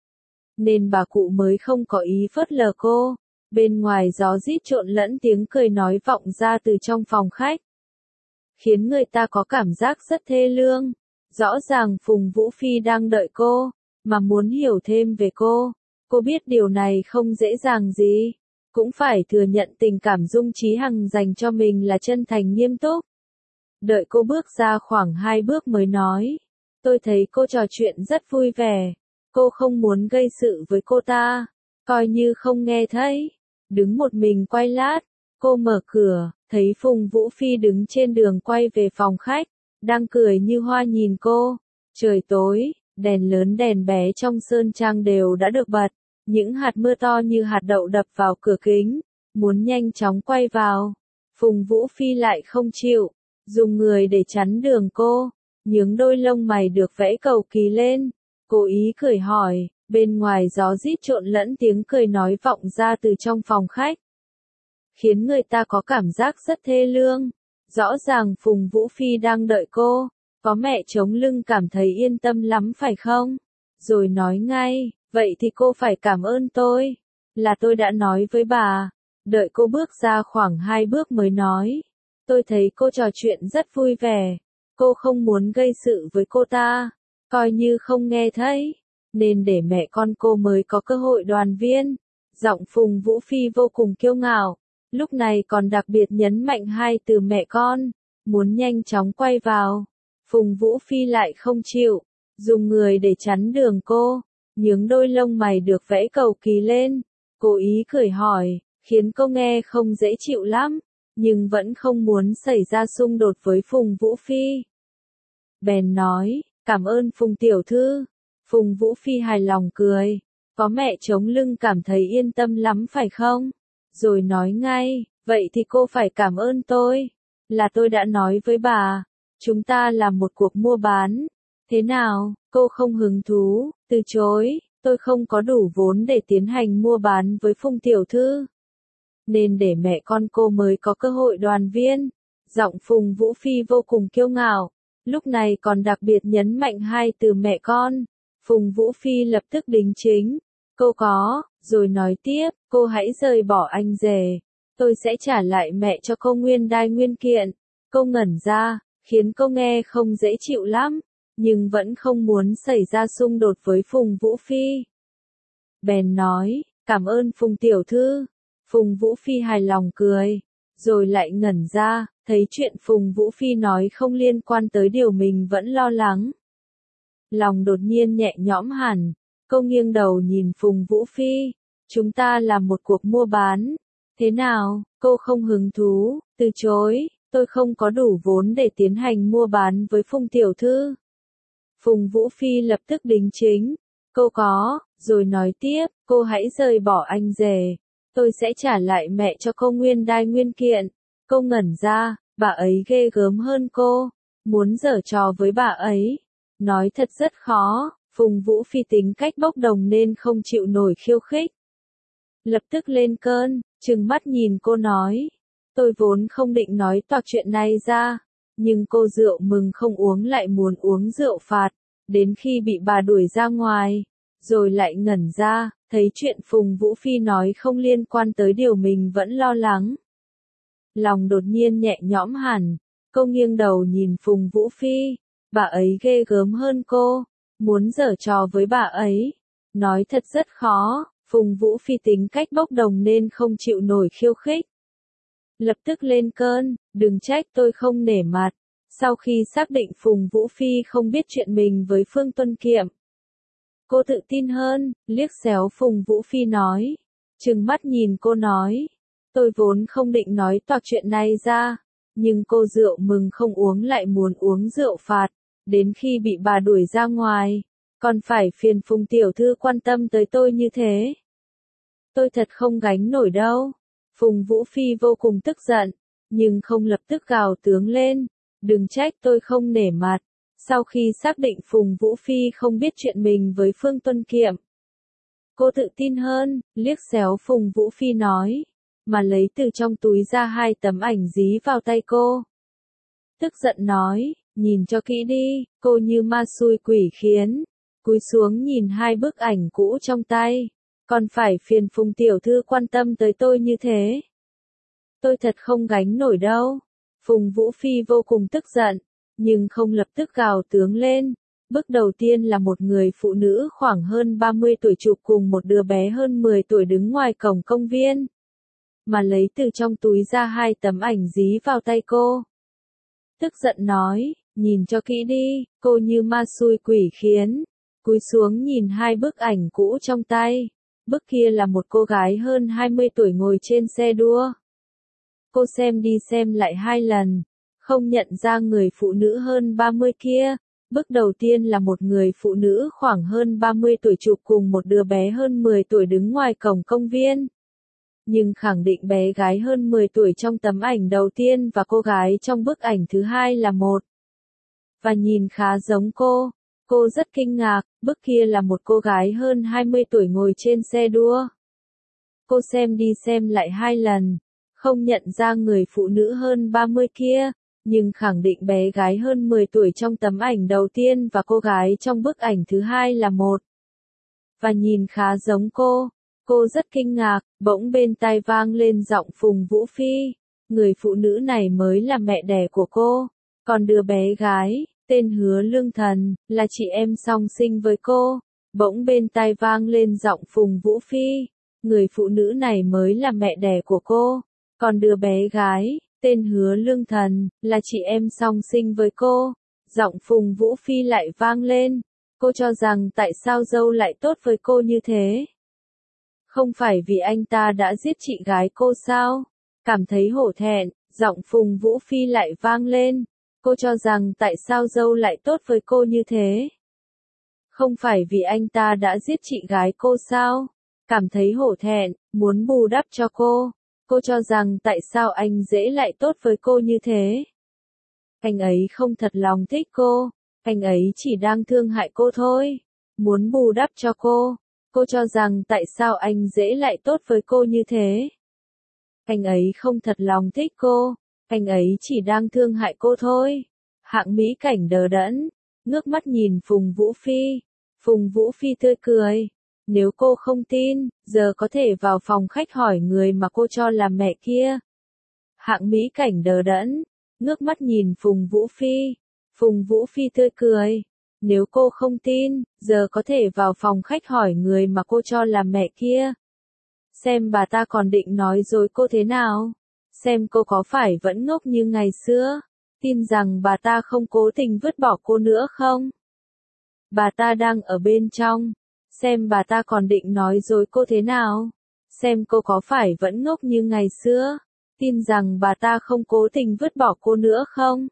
Nên bà cụ mới không có ý phớt lờ cô. Bên ngoài gió rít trộn lẫn tiếng cười nói vọng ra từ trong phòng khách. Khiến người ta có cảm giác rất thê lương. Rõ ràng Phùng Vũ Phi đang đợi cô. Mà muốn hiểu thêm về cô biết điều này không dễ dàng gì. Cũng phải thừa nhận tình cảm Dung Chí Hằng dành cho mình là chân thành nghiêm túc. Đợi cô bước ra khoảng 2 bước mới nói. Tôi thấy cô trò chuyện rất vui vẻ. Cô không muốn gây sự với cô ta. Coi như không nghe thấy. Đứng một mình quay lát. Cô mở cửa, thấy Phùng Vũ Phi đứng trên đường quay về phòng khách. Đang cười như hoa nhìn cô. Trời tối, đèn lớn đèn bé trong Sơn Trang đều đã được bật. Những hạt mưa to như hạt đậu đập vào cửa kính. Muốn nhanh chóng quay vào. Phùng Vũ Phi lại không chịu. Dùng người để chắn đường cô. Nhướng đôi lông mày được vẽ cầu kỳ lên. Cố ý cười hỏi. Bên ngoài gió rít trộn lẫn tiếng cười nói vọng ra từ trong phòng khách. Khiến người ta có cảm giác rất thê lương. Rõ ràng Phùng Vũ Phi đang đợi cô. Có mẹ chống lưng cảm thấy yên tâm lắm phải không? Rồi nói ngay, vậy thì cô phải cảm ơn tôi. Là tôi đã nói với bà. Đợi cô bước ra khoảng 2 bước mới nói. Tôi thấy cô trò chuyện rất vui vẻ. Cô không muốn gây sự với cô ta. Coi như không nghe thấy. Nên để mẹ con cô mới có cơ hội đoàn viên. Giọng Phùng Vũ Phi vô cùng kiêu ngạo. Lúc này còn đặc biệt nhấn mạnh 2 từ mẹ con. Muốn nhanh chóng quay vào. Phùng Vũ Phi lại không chịu. Dùng người để chắn đường cô. Nhướng đôi lông mày được vẽ cầu kỳ lên. Cố ý cười hỏi. Khiến cô nghe không dễ chịu lắm. Nhưng vẫn không muốn xảy ra xung đột với Phùng Vũ Phi. Bèn nói. Cảm ơn Phùng tiểu thư. Phùng Vũ Phi hài lòng cười. Có mẹ chống lưng cảm thấy yên tâm lắm phải không? Rồi nói ngay. Vậy thì cô phải cảm ơn tôi. Là tôi đã nói với bà. Chúng ta làm một cuộc mua bán. Thế nào, cô không hứng thú? Từ chối, tôi không có đủ vốn để tiến hành mua bán với Phùng tiểu thư. Nên để mẹ con cô mới có cơ hội đoàn viên. Giọng Phùng Vũ Phi vô cùng kiêu ngạo. Lúc này còn đặc biệt nhấn mạnh 2 từ mẹ con. Phùng Vũ Phi lập tức đính chính. Cô có, rồi nói tiếp, cô hãy rời bỏ anh rể. Tôi sẽ trả lại mẹ cho cô nguyên đai nguyên kiện. Cô ngẩn ra, khiến cô nghe không dễ chịu lắm. Nhưng vẫn không muốn xảy ra xung đột với Phùng Vũ Phi. Bèn nói, Cảm ơn Phùng tiểu thư. Phùng Vũ Phi hài lòng cười, rồi lại ngẩn ra, thấy chuyện Phùng Vũ Phi nói không liên quan tới điều mình vẫn lo lắng. Lòng đột nhiên nhẹ nhõm hẳn, cô nghiêng đầu nhìn Phùng Vũ Phi, chúng ta làm một cuộc mua bán. Thế nào, cô không hứng thú, từ chối, tôi không có đủ vốn để tiến hành mua bán với Phùng tiểu thư. Phùng Vũ Phi lập tức đính chính, cô có, rồi nói tiếp, cô hãy rời bỏ anh rể, tôi sẽ trả lại mẹ cho cô nguyên đai nguyên kiện. Cô ngẩn ra, bà ấy ghê gớm hơn cô, muốn giở trò với bà ấy. Nói thật rất khó, Phùng Vũ Phi tính cách bốc đồng nên không chịu nổi khiêu khích. Lập tức lên cơn, trừng mắt nhìn cô nói, tôi vốn không định nói toạc chuyện này ra, nhưng cô rượu mừng không uống lại muốn uống rượu phạt, đến khi bị bà đuổi ra ngoài, rồi lại ngẩn ra, thấy chuyện Phùng Vũ Phi nói không liên quan tới điều mình vẫn lo lắng. Lòng đột nhiên nhẹ nhõm hẳn, cô nghiêng đầu nhìn Phùng Vũ Phi, bà ấy ghê gớm hơn cô, muốn giở trò với bà ấy. Nói thật rất khó, Phùng Vũ Phi tính cách bốc đồng nên không chịu nổi khiêu khích. Lập tức lên cơn, đừng trách tôi không nể mặt. Sau khi xác định Phùng Vũ Phi không biết chuyện mình với Phương Tuân Kiệm, cô tự tin hơn, liếc xéo Phùng Vũ Phi nói, trừng mắt nhìn cô nói, tôi vốn không định nói toạc chuyện này ra, nhưng cô rượu mừng không uống lại muốn uống rượu phạt, đến khi bị bà đuổi ra ngoài, còn phải phiền Phùng tiểu thư quan tâm tới tôi như thế. Tôi thật không gánh nổi đâu. Phùng Vũ Phi vô cùng tức giận, nhưng không lập tức gào tướng lên, đừng trách tôi không nể mặt. Sau khi xác định Phùng Vũ Phi không biết chuyện mình với Phương Tuân Kiệm, cô tự tin hơn, liếc xéo Phùng Vũ Phi nói, mà lấy từ trong túi ra 2 tấm ảnh dí vào tay cô. Tức giận nói, nhìn cho kỹ đi, cô như ma xui quỷ khiến, cúi xuống nhìn 2 bức ảnh cũ trong tay, còn phải phiền Phùng tiểu thư quan tâm tới tôi như thế. Tôi thật không gánh nổi đâu. Phùng Vũ Phi vô cùng tức giận, nhưng không lập tức gào tướng lên. Bước đầu tiên là một người phụ nữ khoảng hơn 30 tuổi chụp cùng một đứa bé hơn 10 tuổi đứng ngoài cổng công viên, mà lấy từ trong túi ra 2 tấm ảnh dí vào tay cô. Tức giận nói, nhìn cho kỹ đi, cô như ma xui quỷ khiến, cúi xuống nhìn 2 bức ảnh cũ trong tay. Bức kia là một cô gái hơn 20 tuổi ngồi trên xe đua. Cô xem đi xem lại 2 lần, không nhận ra người phụ nữ hơn 30 kia. Bức đầu tiên là một người phụ nữ khoảng hơn 30 tuổi chụp cùng một đứa bé hơn 10 tuổi đứng ngoài cổng công viên. Nhưng khẳng định bé gái hơn 10 tuổi trong tấm ảnh đầu tiên và cô gái trong bức ảnh thứ 2 là một. Và nhìn khá giống cô. Cô rất kinh ngạc, bức kia là một cô gái hơn 20 tuổi ngồi trên xe đua. Cô xem đi xem lại 2 lần, không nhận ra người phụ nữ hơn 30 kia, nhưng khẳng định bé gái hơn 10 tuổi trong tấm ảnh đầu tiên và cô gái trong bức ảnh thứ 2 là một. Và nhìn khá giống cô. Cô rất kinh ngạc, bỗng bên tai vang lên giọng Phùng Vũ Phi. Người phụ nữ này mới là mẹ đẻ của cô, còn đứa bé gái, tên Hứa Lương Thần, là chị em song sinh với cô. Bỗng bên tai vang lên giọng Phùng Vũ Phi. Người phụ nữ này mới là mẹ đẻ của cô, còn đứa bé gái, tên Hứa Lương Thần, là chị em song sinh với cô. Giọng Phùng Vũ Phi lại vang lên. Cô cho rằng tại sao dâu lại tốt với cô như thế? Không phải vì anh ta đã giết chị gái cô sao? Cảm thấy hổ thẹn, giọng Phùng Vũ Phi lại vang lên. Cô cho rằng tại sao dâu lại tốt với cô như thế? Không phải vì anh ta đã giết chị gái cô sao? Cảm thấy hổ thẹn, muốn bù đắp cho cô. Cô cho rằng tại sao anh dễ lại tốt với cô như thế? Anh ấy không thật lòng thích cô. Anh ấy chỉ đang thương hại cô thôi. Muốn bù đắp cho cô. Cô cho rằng tại sao anh dễ lại tốt với cô như thế? Anh ấy không thật lòng thích cô. Anh ấy chỉ đang thương hại cô thôi. Hạng Mỹ Cảnh đờ đẫn, ngước mắt nhìn Phùng Vũ Phi. Phùng Vũ Phi tươi cười. Nếu cô không tin, giờ có thể vào phòng khách hỏi người mà cô cho là mẹ kia. Hạng Mỹ Cảnh đờ đẫn, ngước mắt nhìn Phùng Vũ Phi. Phùng Vũ Phi tươi cười. Nếu cô không tin, giờ có thể vào phòng khách hỏi người mà cô cho là mẹ kia. Xem bà ta còn định nói dối cô thế nào. Xem cô có phải vẫn ngốc như ngày xưa. Tin rằng bà ta không cố tình vứt bỏ cô nữa không? Bà ta đang ở bên trong. Xem bà ta còn định nói dối cô thế nào. Xem cô có phải vẫn ngốc như ngày xưa. Tin rằng bà ta không cố tình vứt bỏ cô nữa không?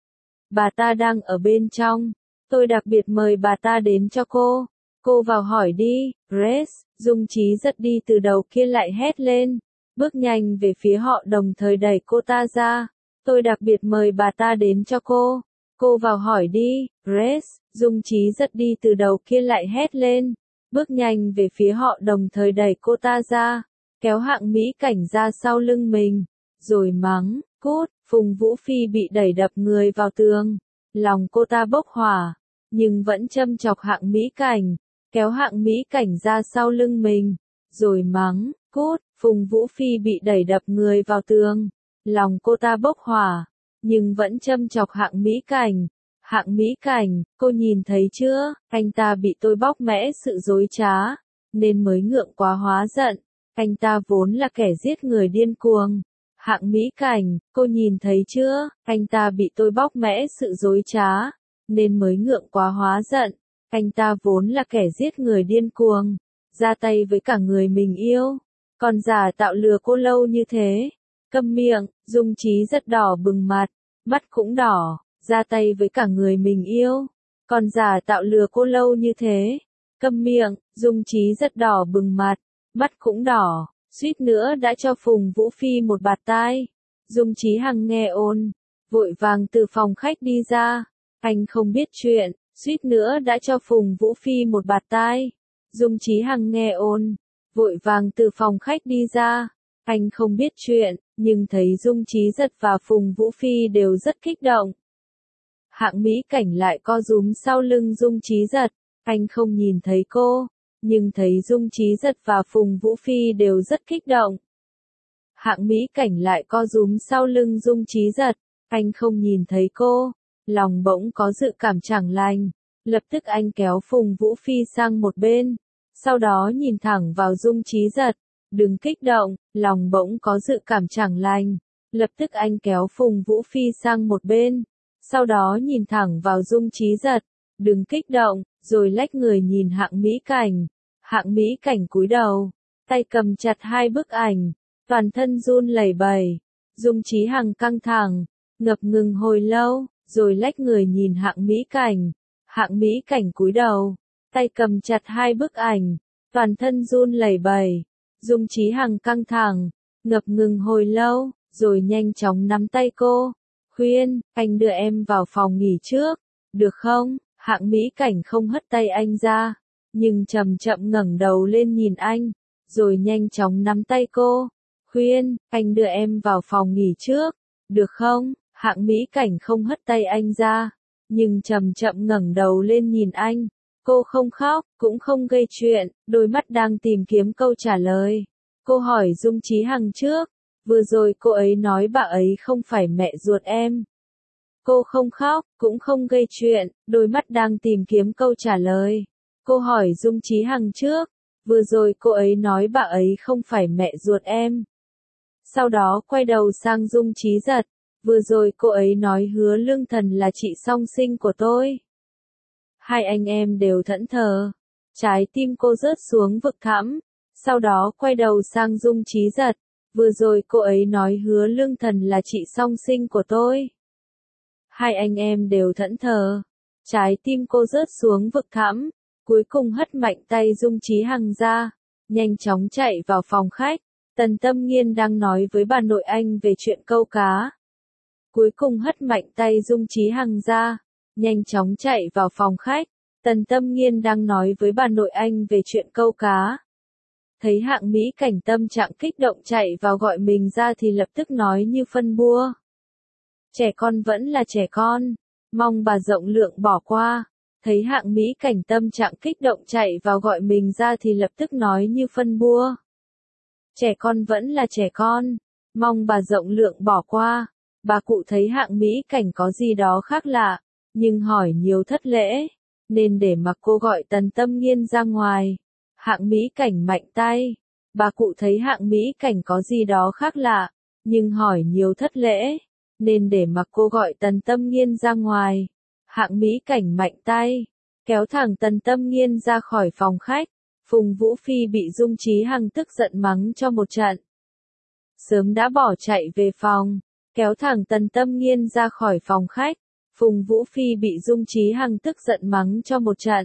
Bà ta đang ở bên trong. Tôi đặc biệt mời bà ta đến cho cô. Cô vào hỏi đi, Grace. Dung Trí giật đi từ đầu kia lại hét lên. Bước nhanh về phía họ đồng thời đẩy cô ta ra. Tôi đặc biệt mời bà ta đến cho cô. Cô vào hỏi đi, Grace. Dung Trí giật đi từ đầu kia lại hét lên. Bước nhanh về phía họ đồng thời đẩy cô ta ra. Kéo Hạng Mỹ Cảnh ra sau lưng mình. Rồi mắng, cút. Phùng Vũ Phi bị đẩy đập người vào tường. Lòng cô ta bốc hỏa. Nhưng vẫn châm chọc Hạng Mỹ Cảnh. Kéo Hạng Mỹ Cảnh ra sau lưng mình. Rồi mắng, cút. Phùng Vũ Phi bị đẩy đập người vào tường. Lòng cô ta bốc hỏa. Nhưng vẫn châm chọc Hạng Mỹ Cảnh. Hạng Mỹ Cảnh, cô nhìn thấy chưa, anh ta bị tôi bóc mẽ sự dối trá, nên mới ngượng quá hóa giận. Anh ta vốn là kẻ giết người điên cuồng. Hạng Mỹ Cảnh, cô nhìn thấy chưa, anh ta bị tôi bóc mẽ sự dối trá, nên mới ngượng quá hóa giận. Anh ta vốn là kẻ giết người điên cuồng, ra tay với cả người mình yêu, còn giả tạo lừa cô lâu như thế. Câm miệng, Dung Trí rất đỏ bừng mặt, mắt cũng đỏ, ra tay với cả người mình yêu, còn giả tạo lừa cô lâu như thế. Câm miệng, Dung Trí rất đỏ bừng mặt, mắt cũng đỏ, suýt nữa đã cho Phùng Vũ Phi một bạt tai. Dung Trí Hằng nghe ồn, vội vàng từ phòng khách đi ra. Anh không biết chuyện, suýt nữa đã cho Phùng Vũ Phi một bạt tai. Dung Trí Hằng nghe ồn, vội vàng từ phòng khách đi ra. Anh không biết chuyện, nhưng thấy Dung Trí Giật và Phùng Vũ Phi đều rất kích động. Hạng Mỹ Cảnh lại co rúm sau lưng Dung Trí Giật. Anh không nhìn thấy cô, nhưng thấy Dung Trí Giật và Phùng Vũ Phi đều rất kích động. Hạng Mỹ Cảnh lại co rúm sau lưng Dung Trí Giật. Anh không nhìn thấy cô, lòng bỗng có dự cảm chẳng lành. Lập tức anh kéo Phùng Vũ Phi sang một bên, sau đó nhìn thẳng vào Dung Trí Giật. Đừng kích động, lòng bỗng có dự cảm chẳng lành. Lập tức anh kéo Phùng Vũ Phi sang một bên, sau đó nhìn thẳng vào Dung Trí Giật. Đừng kích động, rồi lách người nhìn Hạng Mỹ Cảnh. Hạng Mỹ Cảnh cúi đầu, tay cầm chặt hai bức ảnh, toàn thân run lẩy bẩy. Dung Trí Hằng căng thẳng, ngập ngừng hồi lâu, rồi lách người nhìn Hạng Mỹ Cảnh. Hạng Mỹ Cảnh cúi đầu, tay cầm chặt hai bức ảnh, toàn thân run lẩy bẩy. Dung Trí Hằng căng thẳng, ngập ngừng hồi lâu, rồi nhanh chóng nắm tay cô. Khuyên, anh đưa em vào phòng nghỉ trước, được không? Hạng Mỹ Cảnh không hất tay anh ra, nhưng chậm chậm ngẩng đầu lên nhìn anh, rồi nhanh chóng nắm tay cô. Khuyên, anh đưa em vào phòng nghỉ trước, được không? Hạng Mỹ Cảnh không hất tay anh ra, nhưng chậm chậm ngẩng đầu lên nhìn anh. Cô không khóc, cũng không gây chuyện, đôi mắt đang tìm kiếm câu trả lời. Cô hỏi Dung Trí Hằng trước, vừa rồi cô ấy nói bà ấy không phải mẹ ruột em. Cô không khóc, cũng không gây chuyện, đôi mắt đang tìm kiếm câu trả lời. Cô hỏi Dung Trí Hằng trước, vừa rồi cô ấy nói bà ấy không phải mẹ ruột em. Sau đó quay đầu sang Dung Trí Giật, vừa rồi cô ấy nói Hứa Lương Thần là chị song sinh của tôi. Hai anh em đều thẫn thờ, trái tim cô rớt xuống vực thẳm. Sau đó quay đầu sang Dung Trí Giật, vừa rồi cô ấy nói Hứa Lương Thần là chị song sinh của tôi. Hai anh em đều thẫn thờ, trái tim cô rớt xuống vực thẳm, cuối cùng hất mạnh tay Dung Trí Hằng ra, nhanh chóng chạy vào phòng khách. Tần Tâm Nghiên đang nói với bà nội anh về chuyện câu cá. Cuối cùng hất mạnh tay Dung Trí Hằng ra, nhanh chóng chạy vào phòng khách. Tần Tâm Nghiên đang nói với bà nội anh về chuyện câu cá. Thấy Hạng Mỹ Cảnh tâm trạng kích động chạy vào gọi mình ra thì lập tức nói như phân bua. Trẻ con vẫn là trẻ con, mong bà rộng lượng bỏ qua. Thấy Hạng Mỹ Cảnh tâm trạng kích động chạy vào gọi mình ra thì lập tức nói như phân bua. Trẻ con vẫn là trẻ con, mong bà rộng lượng bỏ qua. Bà cụ thấy Hạng Mỹ Cảnh có gì đó khác lạ, nhưng hỏi nhiều thất lễ, nên để mặc cô gọi Tần Tâm Nghiên ra ngoài. Hạng Mỹ Cảnh mạnh tay, Bà cụ thấy Hạng Mỹ Cảnh có gì đó khác lạ, nhưng hỏi nhiều thất lễ, nên để mặc cô gọi Tần Tâm Nghiên ra ngoài. Hạng Mỹ Cảnh mạnh tay, kéo thẳng Tần Tâm Nghiên ra khỏi phòng khách. Phùng Vũ Phi bị Dung Chí Hằng tức giận mắng cho một trận. Sớm đã bỏ chạy về phòng, kéo thẳng Tần Tâm Nghiên ra khỏi phòng khách. Phùng Vũ Phi bị Dung Chí Hằng tức giận mắng cho một trận.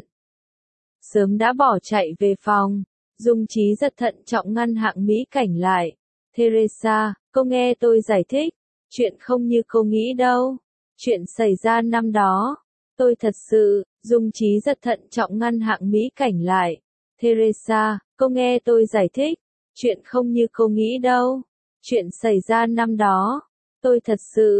Sớm đã bỏ chạy về phòng, Dung Chí rất thận trọng ngăn Hạng Mỹ Cảnh lại. Teresa, cô nghe tôi giải thích, chuyện không như cô nghĩ đâu. Chuyện xảy ra năm đó, tôi thật sự, Dung Chí rất thận trọng ngăn Hạng Mỹ Cảnh lại. Teresa, cô nghe tôi giải thích, chuyện không như cô nghĩ đâu. Chuyện xảy ra năm đó, tôi thật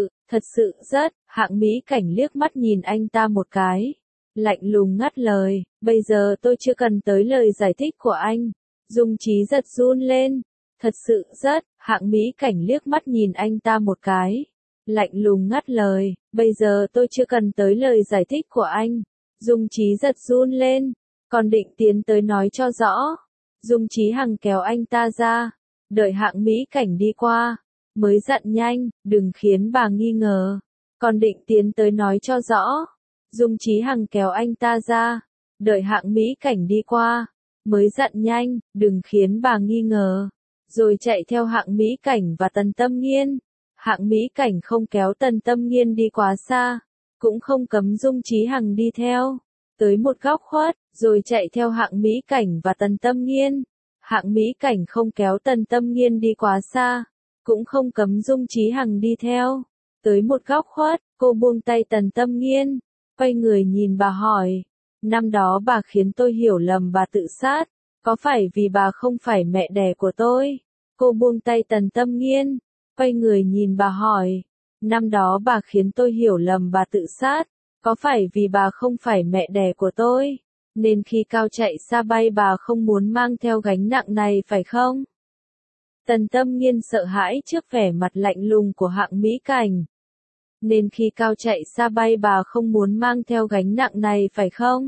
sự rất, Hạng Mỹ Cảnh liếc mắt nhìn anh ta một cái. Lạnh lùng ngắt lời, bây giờ tôi chưa cần tới lời giải thích của anh. Dung Chí giật run lên, thật sự rất, Hạng Mỹ Cảnh liếc mắt nhìn anh ta một cái. Lạnh lùng ngắt lời, bây giờ tôi chưa cần tới lời giải thích của anh. Dung Chí giật run lên, còn định tiến tới nói cho rõ. Dung Chí Hằng kéo anh ta ra, đợi Hạng Mỹ Cảnh đi qua, mới dặn nhanh, đừng khiến bà nghi ngờ. Còn định tiến tới nói cho rõ. Dung Chí Hằng kéo anh ta ra, đợi Hạng Mỹ Cảnh đi qua, mới dặn nhanh, đừng khiến bà nghi ngờ. Rồi chạy theo Hạng Mỹ Cảnh và Tần Tâm Nghiên. Hạng Mỹ Cảnh không kéo Tần Tâm Nghiên đi quá xa, cũng không cấm Dung Chí Hằng đi theo. Tới một góc khuất, rồi chạy theo Hạng Mỹ Cảnh và Tần Tâm Nghiên. Hạng Mỹ Cảnh không kéo Tần Tâm Nghiên đi quá xa, cũng không cấm Dung Chí Hằng đi theo. Tới một góc khuất, cô buông tay Tần Tâm Nghiên, quay người nhìn bà hỏi, năm đó bà khiến tôi hiểu lầm bà tự sát, có phải vì bà không phải mẹ đẻ của tôi? Cô buông tay Tần Tâm Nghiên, quay người nhìn bà hỏi, năm đó bà khiến tôi hiểu lầm bà tự sát, có phải vì bà không phải mẹ đẻ của tôi? Nên khi cao chạy xa bay bà không muốn mang theo gánh nặng này phải không? Tần Tâm Nghiên sợ hãi trước vẻ mặt lạnh lùng của Hạng Mỹ Cảnh. Nên khi cao chạy xa bay bà không muốn mang theo gánh nặng này phải không?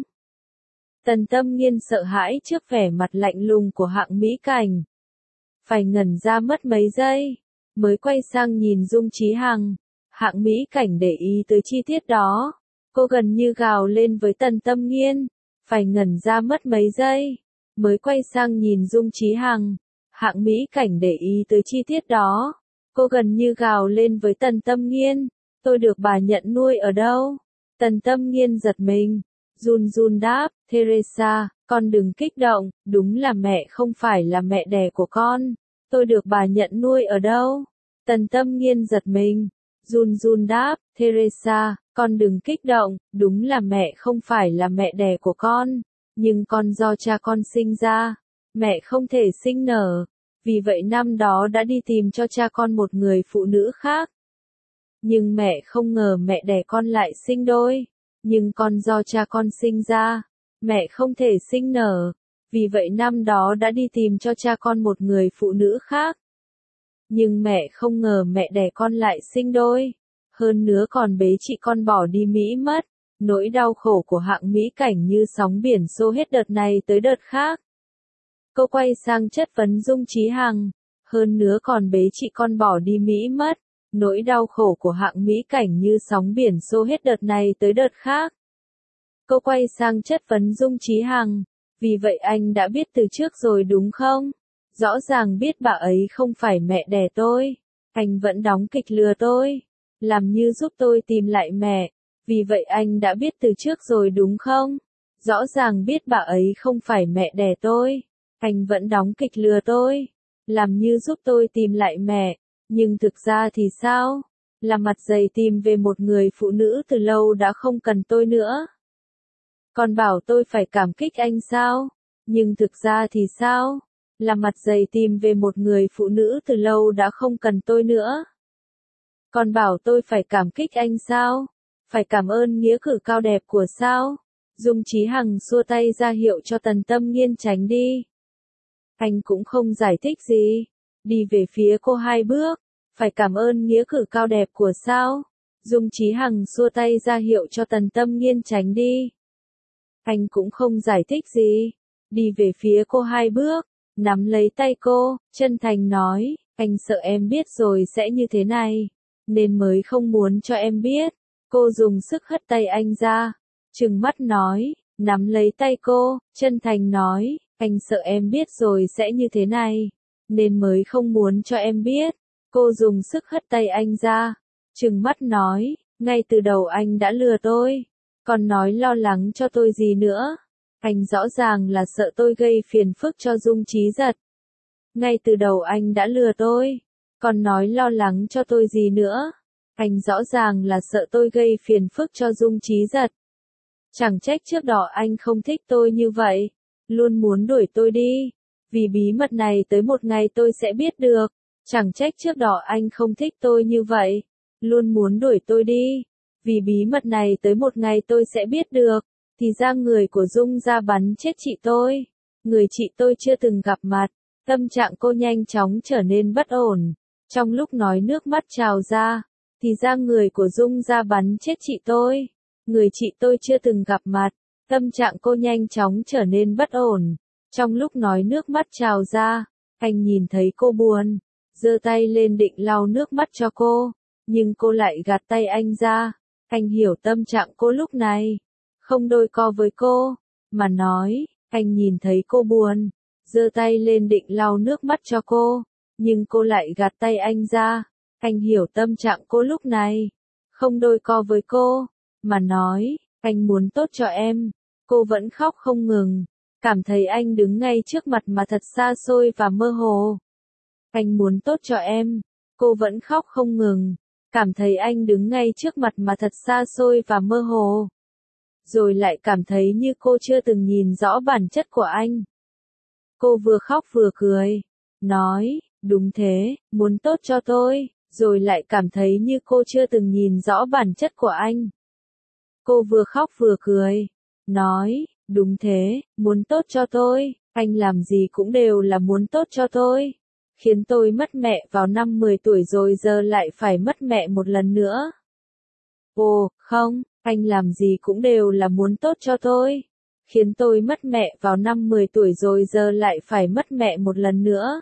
Tần Tâm Nghiên sợ hãi trước vẻ mặt lạnh lùng của Hạng Mỹ Cảnh. Phải ngẩn ra mất mấy giây, mới quay sang nhìn Dung Chí Hằng. Hạng Mỹ Cảnh để ý tới chi tiết đó. Cô gần như gào lên với Tần Tâm Nghiên. Phải ngẩn ra mất mấy giây, mới quay sang nhìn Dung Chí Hằng. Hạng Mỹ Cảnh để ý tới chi tiết đó. Cô gần như gào lên với Tần Tâm Nghiên. Tôi được bà nhận nuôi ở đâu? Tần Tâm Nghiên giật mình, run run đáp, Teresa, con đừng kích động, đúng là mẹ không phải là mẹ đẻ của con. Tôi được bà nhận nuôi ở đâu? Tần Tâm Nghiên giật mình, run run đáp, Teresa, con đừng kích động, đúng là mẹ không phải là mẹ đẻ của con, nhưng con do cha con sinh ra, mẹ không thể sinh nở, vì vậy năm đó đã đi tìm cho cha con một người phụ nữ khác. Nhưng mẹ không ngờ mẹ đẻ con lại sinh đôi, nhưng con do cha con sinh ra, mẹ không thể sinh nở, vì vậy năm đó đã đi tìm cho cha con một người phụ nữ khác. Nhưng mẹ không ngờ mẹ đẻ con lại sinh đôi, hơn nữa còn bế chị con bỏ đi Mỹ mất. Nỗi đau khổ của Hạng Mỹ Cảnh như sóng biển xô hết đợt này tới đợt khác. Cô quay sang chất vấn Dung Chí Hằng, hơn nữa còn bế chị con bỏ đi Mỹ mất. Nỗi đau khổ của Hạng Mỹ Cảnh như sóng biển xô hết đợt này tới đợt khác. Cô quay sang chất vấn Dung Chí Hằng, vì vậy anh đã biết từ trước rồi đúng không? Rõ ràng biết bà ấy không phải mẹ đẻ tôi, anh vẫn đóng kịch lừa tôi, làm như giúp tôi tìm lại mẹ, vì vậy anh đã biết từ trước rồi đúng không? Rõ ràng biết bà ấy không phải mẹ đẻ tôi, anh vẫn đóng kịch lừa tôi, làm như giúp tôi tìm lại mẹ. Nhưng thực ra thì sao? Là mặt dày tìm về một người phụ nữ từ lâu đã không cần tôi nữa. Còn bảo tôi phải cảm kích anh sao? Nhưng thực ra thì sao? Là mặt dày tìm về một người phụ nữ từ lâu đã không cần tôi nữa. Còn bảo tôi phải cảm kích anh sao? Phải cảm ơn nghĩa cử cao đẹp của sao? Dung Chí Hằng xua tay ra hiệu cho Tần Tâm Nghiên tránh đi. Anh cũng không giải thích gì. Đi về phía cô 2 bước. Phải cảm ơn nghĩa cử cao đẹp của sao? Dung Chí Hằng xua tay ra hiệu cho Tần Tâm Nghiên tránh đi. Anh cũng không giải thích gì. Đi về phía cô 2 bước. nắm lấy tay cô, chân thành nói, anh sợ em biết rồi sẽ như thế này, nên mới không muốn cho em biết. Cô dùng sức hất tay anh ra, trừng mắt nói, nắm lấy tay cô, chân thành nói, anh sợ em biết rồi sẽ như thế này, nên mới không muốn cho em biết. Cô dùng sức hất tay anh ra, trừng mắt nói, ngay từ đầu anh đã lừa tôi, còn nói lo lắng cho tôi gì nữa. Anh rõ ràng là sợ tôi gây phiền phức cho Dung Chí Giật. Ngay từ đầu anh đã lừa tôi, còn nói lo lắng cho tôi gì nữa. Anh rõ ràng là sợ tôi gây phiền phức cho Dung Chí Giật. Chẳng trách trước đó anh không thích tôi như vậy, luôn muốn đuổi tôi đi, vì bí mật này tới một ngày tôi sẽ biết được. Chẳng trách trước đó anh không thích tôi như vậy, luôn muốn đuổi tôi đi, vì bí mật này tới một ngày tôi sẽ biết được. Thì ra người của Dung ra bắn chết chị tôi, người chị tôi chưa từng gặp mặt. Tâm trạng cô nhanh chóng trở nên bất ổn, trong lúc nói nước mắt trào ra. Thì ra người của Dung ra bắn chết chị tôi, người chị tôi chưa từng gặp mặt. Tâm trạng cô nhanh chóng trở nên bất ổn, trong lúc nói nước mắt trào ra. Anh nhìn thấy cô buồn, giơ tay lên định lau nước mắt cho cô, nhưng cô lại gạt tay anh ra. Anh hiểu tâm trạng cô lúc này, không đôi co với cô, mà nói, anh nhìn thấy cô buồn, giơ tay lên định lau nước mắt cho cô, nhưng cô lại gạt tay anh ra. Anh hiểu tâm trạng cô lúc này, không đôi co với cô, mà nói, anh muốn tốt cho em. Cô vẫn khóc không ngừng, cảm thấy anh đứng ngay trước mặt mà thật xa xôi và mơ hồ. Anh muốn tốt cho em. Cô vẫn khóc không ngừng, cảm thấy anh đứng ngay trước mặt mà thật xa xôi và mơ hồ. Rồi lại cảm thấy như cô chưa từng nhìn rõ bản chất của anh. Cô vừa khóc vừa cười, nói, đúng thế, muốn tốt cho tôi, rồi lại cảm thấy như cô chưa từng nhìn rõ bản chất của anh. Cô vừa khóc vừa cười, nói, đúng thế, muốn tốt cho tôi, anh làm gì cũng đều là muốn tốt cho tôi. Khiến tôi mất mẹ vào năm 10 tuổi rồi giờ lại phải mất mẹ một lần nữa. Ồ, không, anh làm gì cũng đều là muốn tốt cho tôi. Khiến tôi mất mẹ vào năm 10 tuổi rồi giờ lại phải mất mẹ một lần nữa.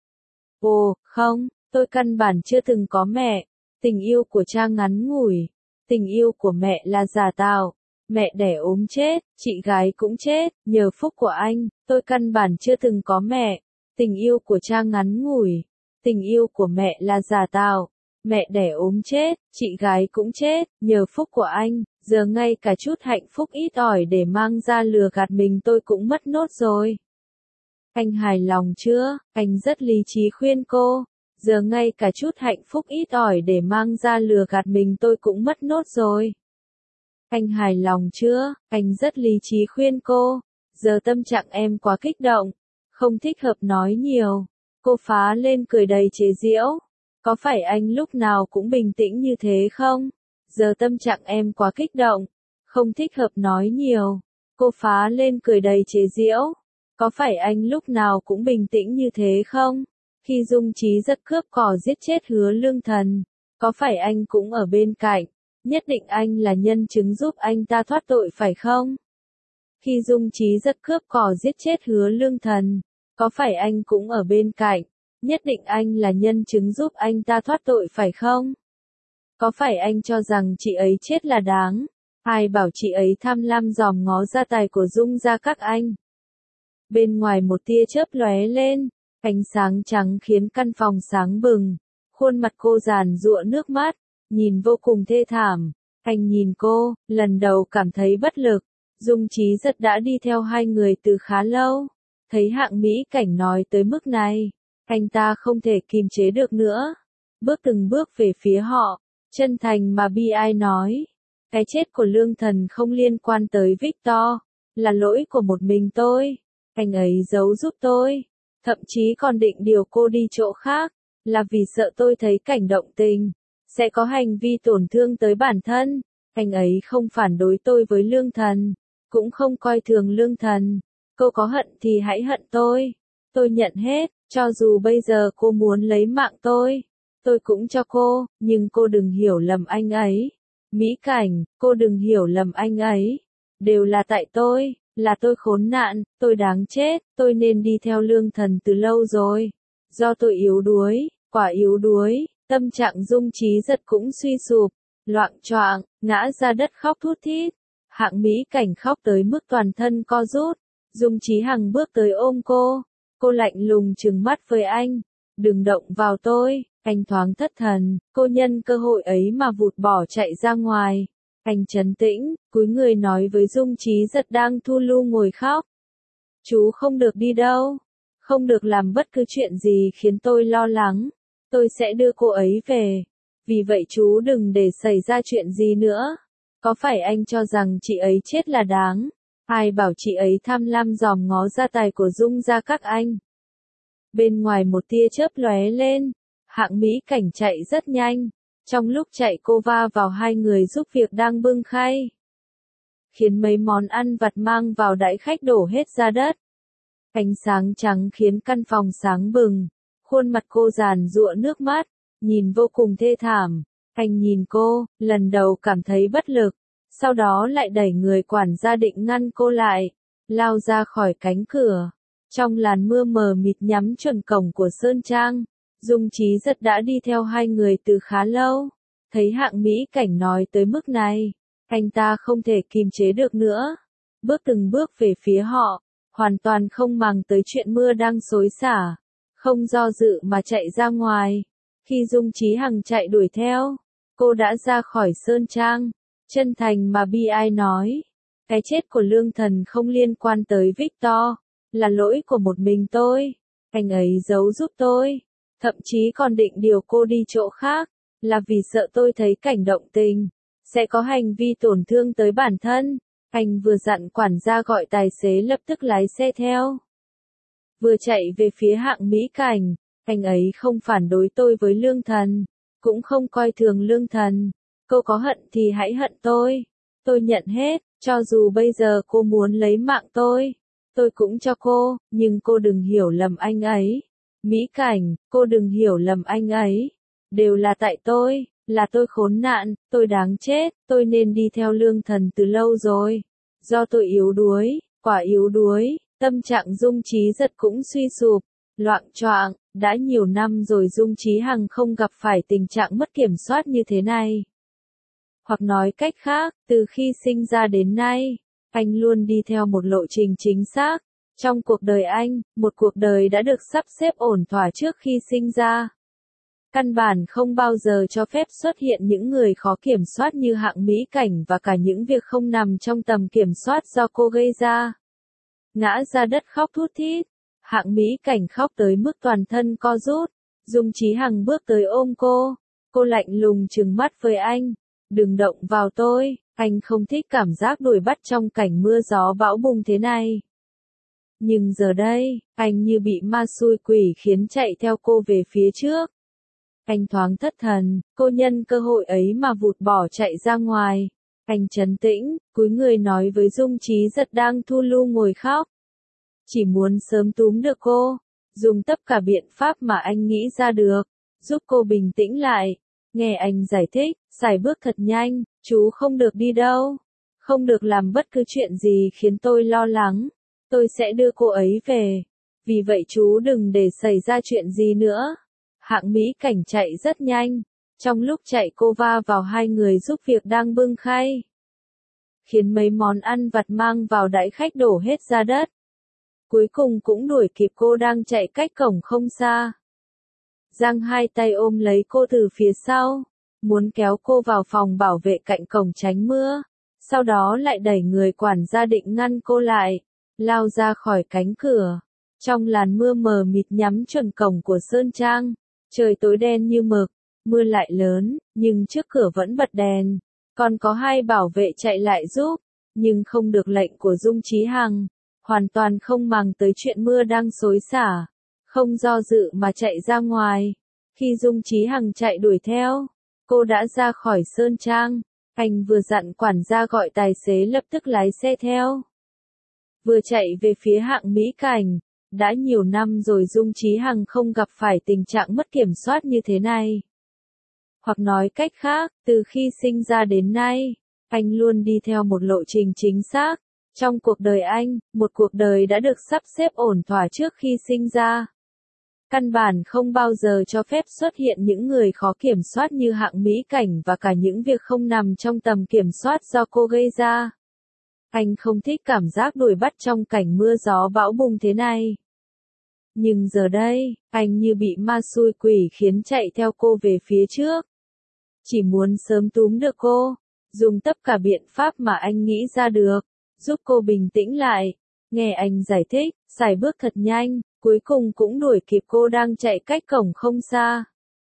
Ồ, không, tôi căn bản chưa từng có mẹ. Tình yêu của cha ngắn ngủi. Tình yêu của mẹ là giả tạo. Mẹ đẻ ốm chết, chị gái cũng chết, nhờ phúc của anh, tôi căn bản chưa từng có mẹ. Tình yêu của cha ngắn ngủi. Tình yêu của mẹ là giả tạo. Mẹ đẻ ốm chết, chị gái cũng chết, nhờ phúc của anh, giờ ngay cả chút hạnh phúc ít ỏi để mang ra lừa gạt mình tôi cũng mất nốt rồi. Anh hài lòng chưa? Anh rất lý trí khuyên cô. Giờ ngay cả chút hạnh phúc ít ỏi để mang ra lừa gạt mình tôi cũng mất nốt rồi. Anh hài lòng chưa? Anh rất lý trí khuyên cô. Giờ tâm trạng em quá kích động, không thích hợp nói nhiều. Cô phá lên cười đầy chế giễu. Có phải anh lúc nào cũng bình tĩnh như thế không? Giờ tâm trạng em quá kích động, không thích hợp nói nhiều. Cô phá lên cười đầy chế giễu. Có phải anh lúc nào cũng bình tĩnh như thế không? Khi Dung Chí Giật cướp cỏ giết chết Hứa Lương Thần, có phải anh cũng ở bên cạnh? Nhất định anh là nhân chứng giúp anh ta thoát tội phải không? Khi Dung Chí Giật cướp cỏ giết chết Hứa Lương Thần, có phải anh cũng ở bên cạnh? Nhất định anh là nhân chứng giúp anh ta thoát tội phải không? Có phải anh cho rằng chị ấy chết là đáng? Ai bảo chị ấy tham lam dòm ngó gia tài của Dung gia các anh? Bên ngoài một tia chớp lóe lên, ánh sáng trắng khiến căn phòng sáng bừng. Khuôn mặt cô giàn giụa nước mắt, nhìn vô cùng thê thảm. Anh nhìn cô, lần đầu cảm thấy bất lực. Dung Chí Giật đã đi theo hai người từ khá lâu. Thấy Hạng Mỹ Cảnh nói tới mức này, anh ta không thể kìm chế được nữa. Bước từng bước về phía họ, chân thành mà bi ai nói. Cái chết của Lương Thần không liên quan tới Victor, là lỗi của một mình tôi. Anh ấy giấu giúp tôi, thậm chí còn định điều cô đi chỗ khác, là vì sợ tôi thấy cảnh động tình, sẽ có hành vi tổn thương tới bản thân. Anh ấy không phản đối tôi với Lương Thần, cũng không coi thường Lương Thần. Cô có hận thì hãy hận tôi nhận hết, cho dù bây giờ cô muốn lấy mạng tôi cũng cho cô, nhưng cô đừng hiểu lầm anh ấy. Mỹ Cảnh, cô đừng hiểu lầm anh ấy, đều là tại tôi, là tôi khốn nạn, tôi đáng chết, tôi nên đi theo Lương Thần từ lâu rồi. Do tôi yếu đuối, quả yếu đuối, tâm trạng Dung Trí Giật cũng suy sụp, loạng choạng, ngã ra đất khóc thút thít. Hạng Mỹ Cảnh khóc tới mức toàn thân co rút. Dung Trí Hằng bước tới ôm cô lạnh lùng trừng mắt với anh, đừng động vào tôi. Anh thoáng thất thần, cô nhân cơ hội ấy mà vụt bỏ chạy ra ngoài. Anh trấn tĩnh, cúi người nói với Dung Trí Giật đang thu lu ngồi khóc. Chú không được đi đâu, không được làm bất cứ chuyện gì khiến tôi lo lắng. Tôi sẽ đưa cô ấy về. Vì vậy chú đừng để xảy ra chuyện gì nữa. Có phải anh cho rằng chị ấy chết là đáng? Ai bảo chị ấy tham lam dòm ngó gia tài của Dung gia các anh? Bên ngoài một tia chớp lóe lên. Hạng Mỹ Cảnh chạy rất nhanh. Trong lúc chạy cô va vào hai người giúp việc đang bưng khay, khiến mấy món ăn vặt mang vào đãi khách đổ hết ra đất. Ánh sáng trắng khiến căn phòng sáng bừng. Khuôn mặt cô giàn giụa nước mắt, nhìn vô cùng thê thảm. Anh nhìn cô, lần đầu cảm thấy bất lực, sau đó lại đẩy người quản gia định ngăn cô lại, lao ra khỏi cánh cửa. Trong làn mưa mờ mịt nhắm chuẩn cổng của Sơn Trang, Dung Trí Giật đã đi theo hai người từ khá lâu. Thấy Hạng Mỹ Cảnh nói tới mức này, anh ta không thể kìm chế được nữa. Bước từng bước về phía họ, hoàn toàn không màng tới chuyện mưa đang xối xả. Không do dự mà chạy ra ngoài. Khi Dung Trí Hằng chạy đuổi theo, cô đã ra khỏi Sơn Trang. Chân thành mà bi ai nói, cái chết của Lương Thần không liên quan tới Victor, là lỗi của một mình tôi. Anh ấy giấu giúp tôi, thậm chí còn định điều cô đi chỗ khác, là vì sợ tôi thấy cảnh động tình, sẽ có hành vi tổn thương tới bản thân. Anh vừa dặn quản gia gọi tài xế lập tức lái xe theo. Vừa chạy về phía Hạng Mỹ Cảnh, anh ấy không phản đối tôi với Lương Thần, cũng không coi thường Lương Thần. Cô có hận thì hãy hận tôi nhận hết, cho dù bây giờ cô muốn lấy mạng tôi cũng cho cô, nhưng cô đừng hiểu lầm anh ấy. Mỹ Cảnh, cô đừng hiểu lầm anh ấy. Đều là tại tôi, là tôi khốn nạn, tôi đáng chết, tôi nên đi theo Lương Thần từ lâu rồi. Do tôi yếu đuối, quả yếu đuối, tâm trạng Dung Trí Giật cũng suy sụp, loạng choạng, đã nhiều năm rồi Dung Trí Hằng không gặp phải tình trạng mất kiểm soát như thế này. Hoặc nói cách khác, từ khi sinh ra đến nay, anh luôn đi theo một lộ trình chính xác. Trong cuộc đời anh, một cuộc đời đã được sắp xếp ổn thỏa trước khi sinh ra. Căn bản không bao giờ cho phép xuất hiện những người khó kiểm soát như Hạng Mỹ Cảnh và cả những việc không nằm trong tầm kiểm soát do cô gây ra. Ngã ra đất khóc thút thít. Hạng Mỹ Cảnh khóc tới mức toàn thân co rút. Dung Trí Hằng bước tới ôm cô lạnh lùng trừng mắt với anh. Đừng động vào tôi, anh không thích cảm giác đuổi bắt trong cảnh mưa gió bão bùng thế này. Nhưng giờ đây, anh như bị ma xui quỷ khiến chạy theo cô về phía trước. Anh thoáng thất thần, cô nhân cơ hội ấy mà vụt bỏ chạy ra ngoài. Anh trấn tĩnh, cúi người nói với Dung Trí Giật đang thu lu ngồi khóc. Chỉ muốn sớm túm được cô, dùng tất cả biện pháp mà anh nghĩ ra được, giúp cô bình tĩnh lại. Nghe anh giải thích, sải bước thật nhanh, chú không được đi đâu, không được làm bất cứ chuyện gì khiến tôi lo lắng. Tôi sẽ đưa cô ấy về. Vì vậy chú đừng để xảy ra chuyện gì nữa. Hạng Mỹ Cảnh chạy rất nhanh. Trong lúc chạy cô va vào hai người giúp việc đang bưng khay, khiến mấy món ăn vặt mang vào đãi khách đổ hết ra đất. Cuối cùng cũng đuổi kịp cô đang chạy cách cổng không xa. Giang hai tay ôm lấy cô từ phía sau, muốn kéo cô vào phòng bảo vệ cạnh cổng tránh mưa. Sau đó lại đẩy người quản gia định ngăn cô lại, lao ra khỏi cánh cửa. Trong làn mưa mờ mịt nhắm chuẩn cổng của Sơn Trang, trời tối đen như mực, mưa lại lớn, nhưng trước cửa vẫn bật đèn. Còn có hai bảo vệ chạy lại giúp, nhưng không được lệnh của Dung Trí Hằng, hoàn toàn không màng tới chuyện mưa đang xối xả, không do dự mà chạy ra ngoài. Khi Dung Trí Hằng chạy đuổi theo, cô đã ra khỏi Sơn Trang. Anh vừa dặn quản gia gọi tài xế lập tức lái xe theo. Vừa chạy về phía Hạng Mỹ Cảnh. Đã nhiều năm rồi Dung Trí Hằng không gặp phải tình trạng mất kiểm soát như thế này. Hoặc nói cách khác, từ khi sinh ra đến nay, anh luôn đi theo một lộ trình chính xác. Trong cuộc đời anh, một cuộc đời đã được sắp xếp ổn thỏa trước khi sinh ra. Căn bản không bao giờ cho phép xuất hiện những người khó kiểm soát như Hạng Mỹ Cảnh và cả những việc không nằm trong tầm kiểm soát do cô gây ra. Anh không thích cảm giác đuổi bắt trong cảnh mưa gió bão bùng thế này. Nhưng giờ đây, anh như bị ma xui quỷ khiến chạy theo cô về phía trước. Chỉ muốn sớm túm được cô, dùng tất cả biện pháp mà anh nghĩ ra được, giúp cô bình tĩnh lại. Nghe anh giải thích, sải bước thật nhanh, cuối cùng cũng đuổi kịp cô đang chạy cách cổng không xa.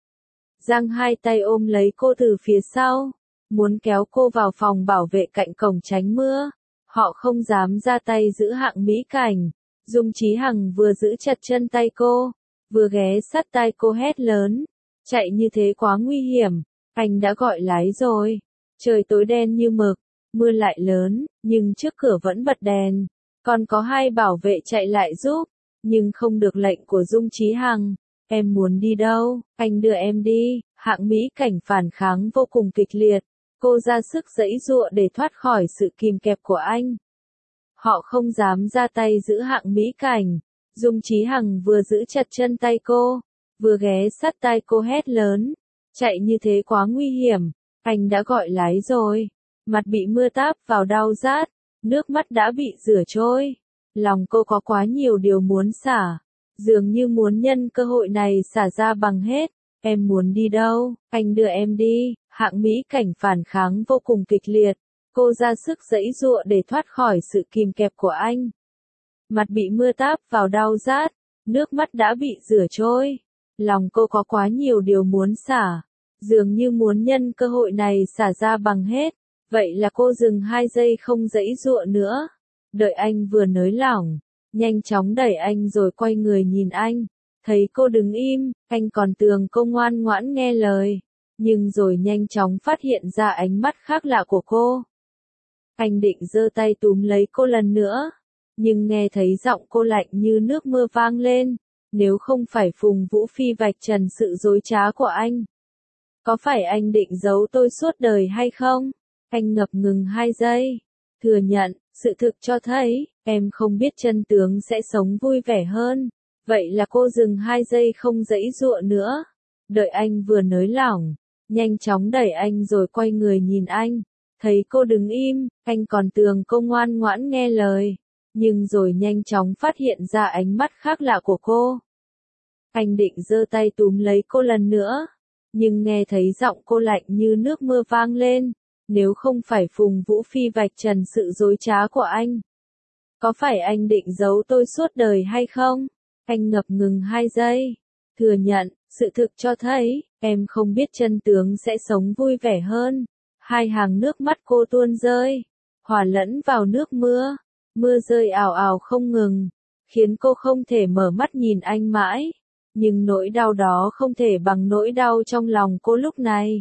Giang hai tay ôm lấy cô từ phía sau, muốn kéo cô vào phòng bảo vệ cạnh cổng tránh mưa. Họ không dám ra tay giữ Hạng Mỹ Cảnh. Dung Chí Hằng vừa giữ chặt chân tay cô, vừa ghé sát tai cô hét lớn. Chạy như thế quá nguy hiểm, anh đã gọi lái rồi. Trời tối đen như mực, mưa lại lớn, nhưng trước cửa vẫn bật đèn. Còn có hai bảo vệ chạy lại giúp, nhưng không được lệnh của Dung Chí Hằng. Em muốn đi đâu, anh đưa em đi. Hạng Mỹ Cảnh phản kháng vô cùng kịch liệt. Cô ra sức giãy giụa để thoát khỏi sự kìm kẹp của anh. Họ không dám ra tay giữ Hạng Mỹ Cảnh. Dung Chí Hằng vừa giữ chặt chân tay cô, vừa ghé sát tai cô hét lớn. Chạy như thế quá nguy hiểm, anh đã gọi lái rồi. Mặt bị mưa táp vào đau rát, nước mắt đã bị rửa trôi. Lòng cô có quá nhiều điều muốn xả, dường như muốn nhân cơ hội này xả ra bằng hết. Em muốn đi đâu, anh đưa em đi. Hạng Mỹ Cảnh phản kháng vô cùng kịch liệt. Cô ra sức giãy giụa để thoát khỏi sự kìm kẹp của anh. Mặt bị mưa táp vào đau rát, nước mắt đã bị rửa trôi. Lòng cô có quá nhiều điều muốn xả, dường như muốn nhân cơ hội này xả ra bằng hết. Vậy là cô dừng 2 giây không giãy giụa nữa. Đợi anh vừa nới lỏng, nhanh chóng đẩy anh rồi quay người nhìn anh. Thấy cô đứng im, anh còn tưởng cô ngoan ngoãn nghe lời. Nhưng rồi nhanh chóng phát hiện ra ánh mắt khác lạ của cô. Anh định giơ tay túm lấy cô lần nữa, nhưng nghe thấy giọng cô lạnh như nước mưa vang lên. Nếu không phải Phùng Vũ Phi vạch trần sự dối trá của anh, có phải anh định giấu tôi suốt đời hay không? Anh ngập ngừng 2 giây, thừa nhận, sự thực cho thấy, em không biết chân tướng sẽ sống vui vẻ hơn. Vậy là cô dừng 2 giây không giãy giụa nữa. Đợi anh vừa nới lỏng, nhanh chóng đẩy anh rồi quay người nhìn anh. Thấy cô đứng im, anh còn tưởng cô ngoan ngoãn nghe lời. Nhưng rồi nhanh chóng phát hiện ra ánh mắt khác lạ của cô. Anh định giơ tay túm lấy cô lần nữa, nhưng nghe thấy giọng cô lạnh như nước mưa vang lên. Nếu không phải Phùng Vũ Phi vạch trần sự dối trá của anh, có phải anh định giấu tôi suốt đời hay không? Anh ngập ngừng 2 giây, thừa nhận, sự thực cho thấy, em không biết chân tướng sẽ sống vui vẻ hơn. 2 hàng nước mắt cô tuôn rơi, hòa lẫn vào nước mưa. Mưa rơi ào ào không ngừng, khiến cô không thể mở mắt nhìn anh mãi. Nhưng nỗi đau đó không thể bằng nỗi đau trong lòng cô lúc này.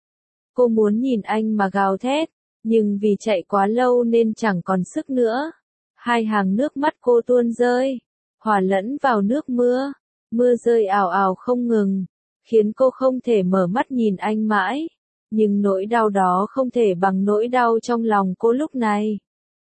Cô muốn nhìn anh mà gào thét, nhưng vì chạy quá lâu nên chẳng còn sức nữa. 2 hàng nước mắt cô tuôn rơi, hòa lẫn vào nước mưa. Mưa rơi ào ào không ngừng, khiến cô không thể mở mắt nhìn anh mãi. Nhưng nỗi đau đó không thể bằng nỗi đau trong lòng cô lúc này.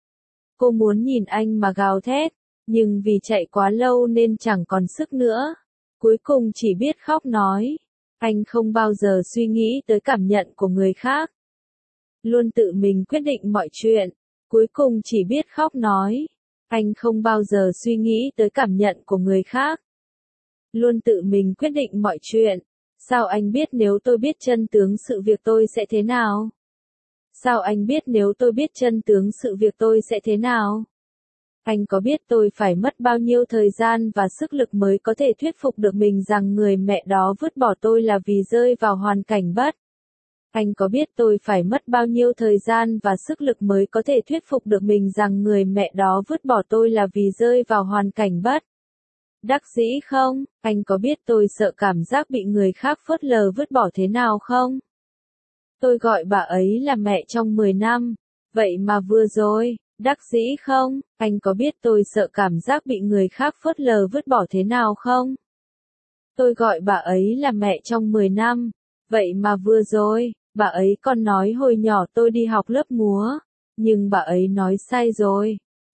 Cô muốn nhìn anh mà gào thét, nhưng vì chạy quá lâu nên chẳng còn sức nữa. Cuối cùng chỉ biết khóc nói. Anh không bao giờ suy nghĩ tới cảm nhận của người khác. Luôn tự mình quyết định mọi chuyện. Cuối cùng chỉ biết khóc nói. Anh không bao giờ suy nghĩ tới cảm nhận của người khác. Luôn tự mình quyết định mọi chuyện. Sao anh biết nếu tôi biết chân tướng sự việc tôi sẽ thế nào? Sao anh biết nếu tôi biết chân tướng sự việc tôi sẽ thế nào? Anh có biết tôi phải mất bao nhiêu thời gian và sức lực mới có thể thuyết phục được mình rằng người mẹ đó vứt bỏ tôi là vì rơi vào hoàn cảnh bất? Anh có biết tôi phải mất bao nhiêu thời gian và sức lực mới có thể thuyết phục được mình rằng người mẹ đó vứt bỏ tôi là vì rơi vào hoàn cảnh bất đắc dĩ không? Anh có biết tôi sợ cảm giác bị người khác phớt lờ vứt bỏ thế nào không? Tôi gọi bà ấy là mẹ trong 10 năm. Vậy mà vừa rồi, đắc dĩ không? Anh có biết tôi sợ cảm giác bị người khác phớt lờ vứt bỏ thế nào không? Tôi gọi bà ấy là mẹ trong 10 năm. Vậy mà vừa rồi, bà ấy còn nói hồi nhỏ tôi đi học lớp múa. Nhưng bà ấy nói sai rồi.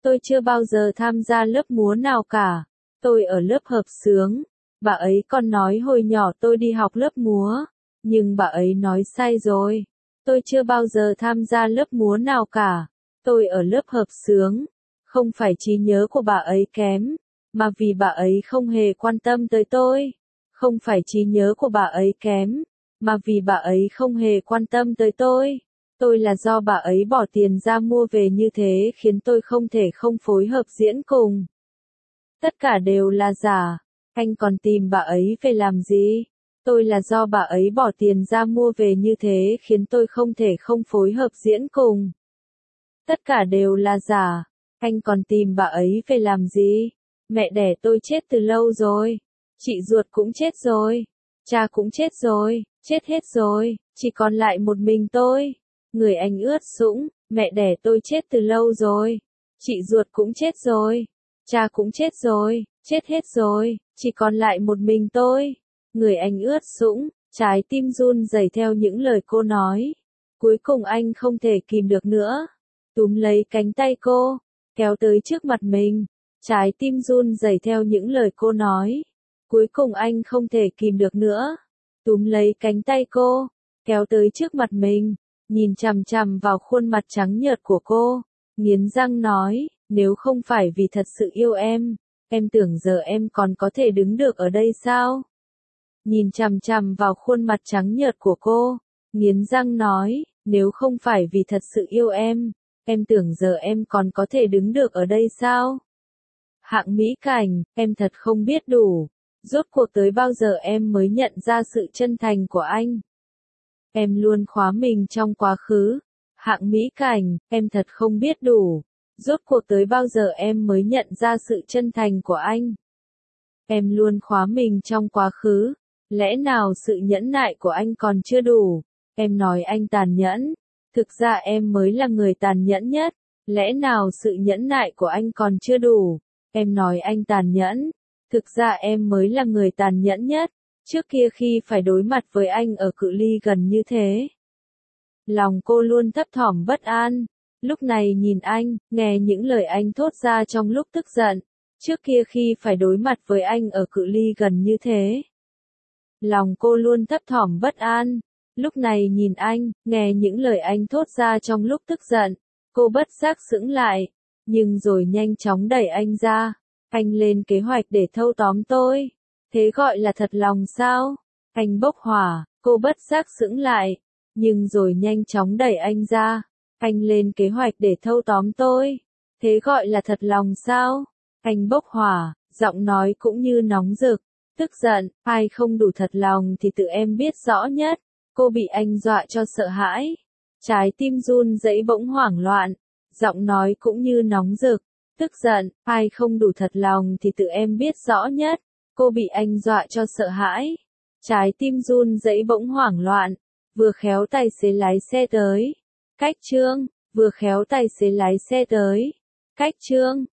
Tôi chưa bao giờ tham gia lớp múa nào cả. Tôi ở lớp hợp xướng. Bà ấy còn nói hồi nhỏ tôi đi học lớp múa. Nhưng bà ấy nói sai rồi. Tôi chưa bao giờ tham gia lớp múa nào cả. Tôi ở lớp hợp xướng. Không phải trí nhớ của bà ấy kém, mà vì bà ấy không hề quan tâm tới tôi. Không phải trí nhớ của bà ấy kém, mà vì bà ấy không hề quan tâm tới tôi. Tôi là do bà ấy bỏ tiền ra mua về như thế khiến tôi không thể không phối hợp diễn cùng. Tất cả đều là giả. Anh còn tìm bà ấy về làm gì? Tôi là do bà ấy bỏ tiền ra mua về như thế khiến tôi không thể không phối hợp diễn cùng. Tất cả đều là giả. Anh còn tìm bà ấy về làm gì? Mẹ đẻ tôi chết từ lâu rồi. Chị ruột cũng chết rồi. Cha cũng chết rồi, chết hết rồi, chỉ còn lại một mình tôi. Người anh ướt sũng, mẹ đẻ tôi chết từ lâu rồi. Chị ruột cũng chết rồi. Cha cũng chết rồi, chết hết rồi, chỉ còn lại một mình tôi. Người anh ướt sũng, trái tim run rẩy theo những lời cô nói. Cuối cùng anh không thể kìm được nữa. Túm lấy cánh tay cô, kéo tới trước mặt mình. Trái tim run rẩy theo những lời cô nói. Cuối cùng anh không thể kìm được nữa. Túm lấy cánh tay cô, kéo tới trước mặt mình, nhìn chằm chằm vào khuôn mặt trắng nhợt của cô, nghiến răng nói, nếu không phải vì thật sự yêu em tưởng giờ em còn có thể đứng được ở đây sao? Nhìn chằm chằm vào khuôn mặt trắng nhợt của cô, nghiến răng nói, nếu không phải vì thật sự yêu em tưởng giờ em còn có thể đứng được ở đây sao? Hạng Mỹ Cảnh, em thật không biết đủ. Rốt cuộc tới bao giờ em mới nhận ra sự chân thành của anh? Em luôn khóa mình trong quá khứ. Hạng Mỹ Cảnh, em thật không biết đủ. Rốt cuộc tới bao giờ em mới nhận ra sự chân thành của anh? Em luôn khóa mình trong quá khứ. Lẽ nào sự nhẫn nại của anh còn chưa đủ? Em nói anh tàn nhẫn. Thực ra em mới là người tàn nhẫn nhất. Lẽ nào sự nhẫn nại của anh còn chưa đủ? Em nói anh tàn nhẫn. Thực ra em mới là người tàn nhẫn nhất. Trước kia khi phải đối mặt với anh ở cự ly gần như thế, lòng cô luôn thấp thỏm bất an. Lúc này nhìn anh, nghe những lời anh thốt ra trong lúc tức giận. Trước kia khi phải đối mặt với anh ở cự ly gần như thế, lòng cô luôn thấp thỏm bất an. Lúc này nhìn anh, nghe những lời anh thốt ra trong lúc tức giận, cô bất giác sững lại, nhưng rồi nhanh chóng đẩy anh ra. Anh lên kế hoạch để thâu tóm tôi. Thế gọi là thật lòng sao? Anh bốc hỏa, cô bất giác sững lại, nhưng rồi nhanh chóng đẩy anh ra. Anh lên kế hoạch để thâu tóm tôi. Thế gọi là thật lòng sao? Anh bốc hỏa, giọng nói cũng như nóng rực, tức giận, ai không đủ thật lòng thì tự em biết rõ nhất. Cô bị anh dọa cho sợ hãi. Trái tim run rẩy bỗng hoảng loạn, giọng nói cũng như nóng rực, tức giận, ai không đủ thật lòng thì tự em biết rõ nhất. Cô bị anh dọa cho sợ hãi. Trái tim run rẩy bỗng hoảng loạn. Vừa khéo tài xế lái xe tới. Cách Trương, vừa khéo tài xế lái xe tới. Cách Trương.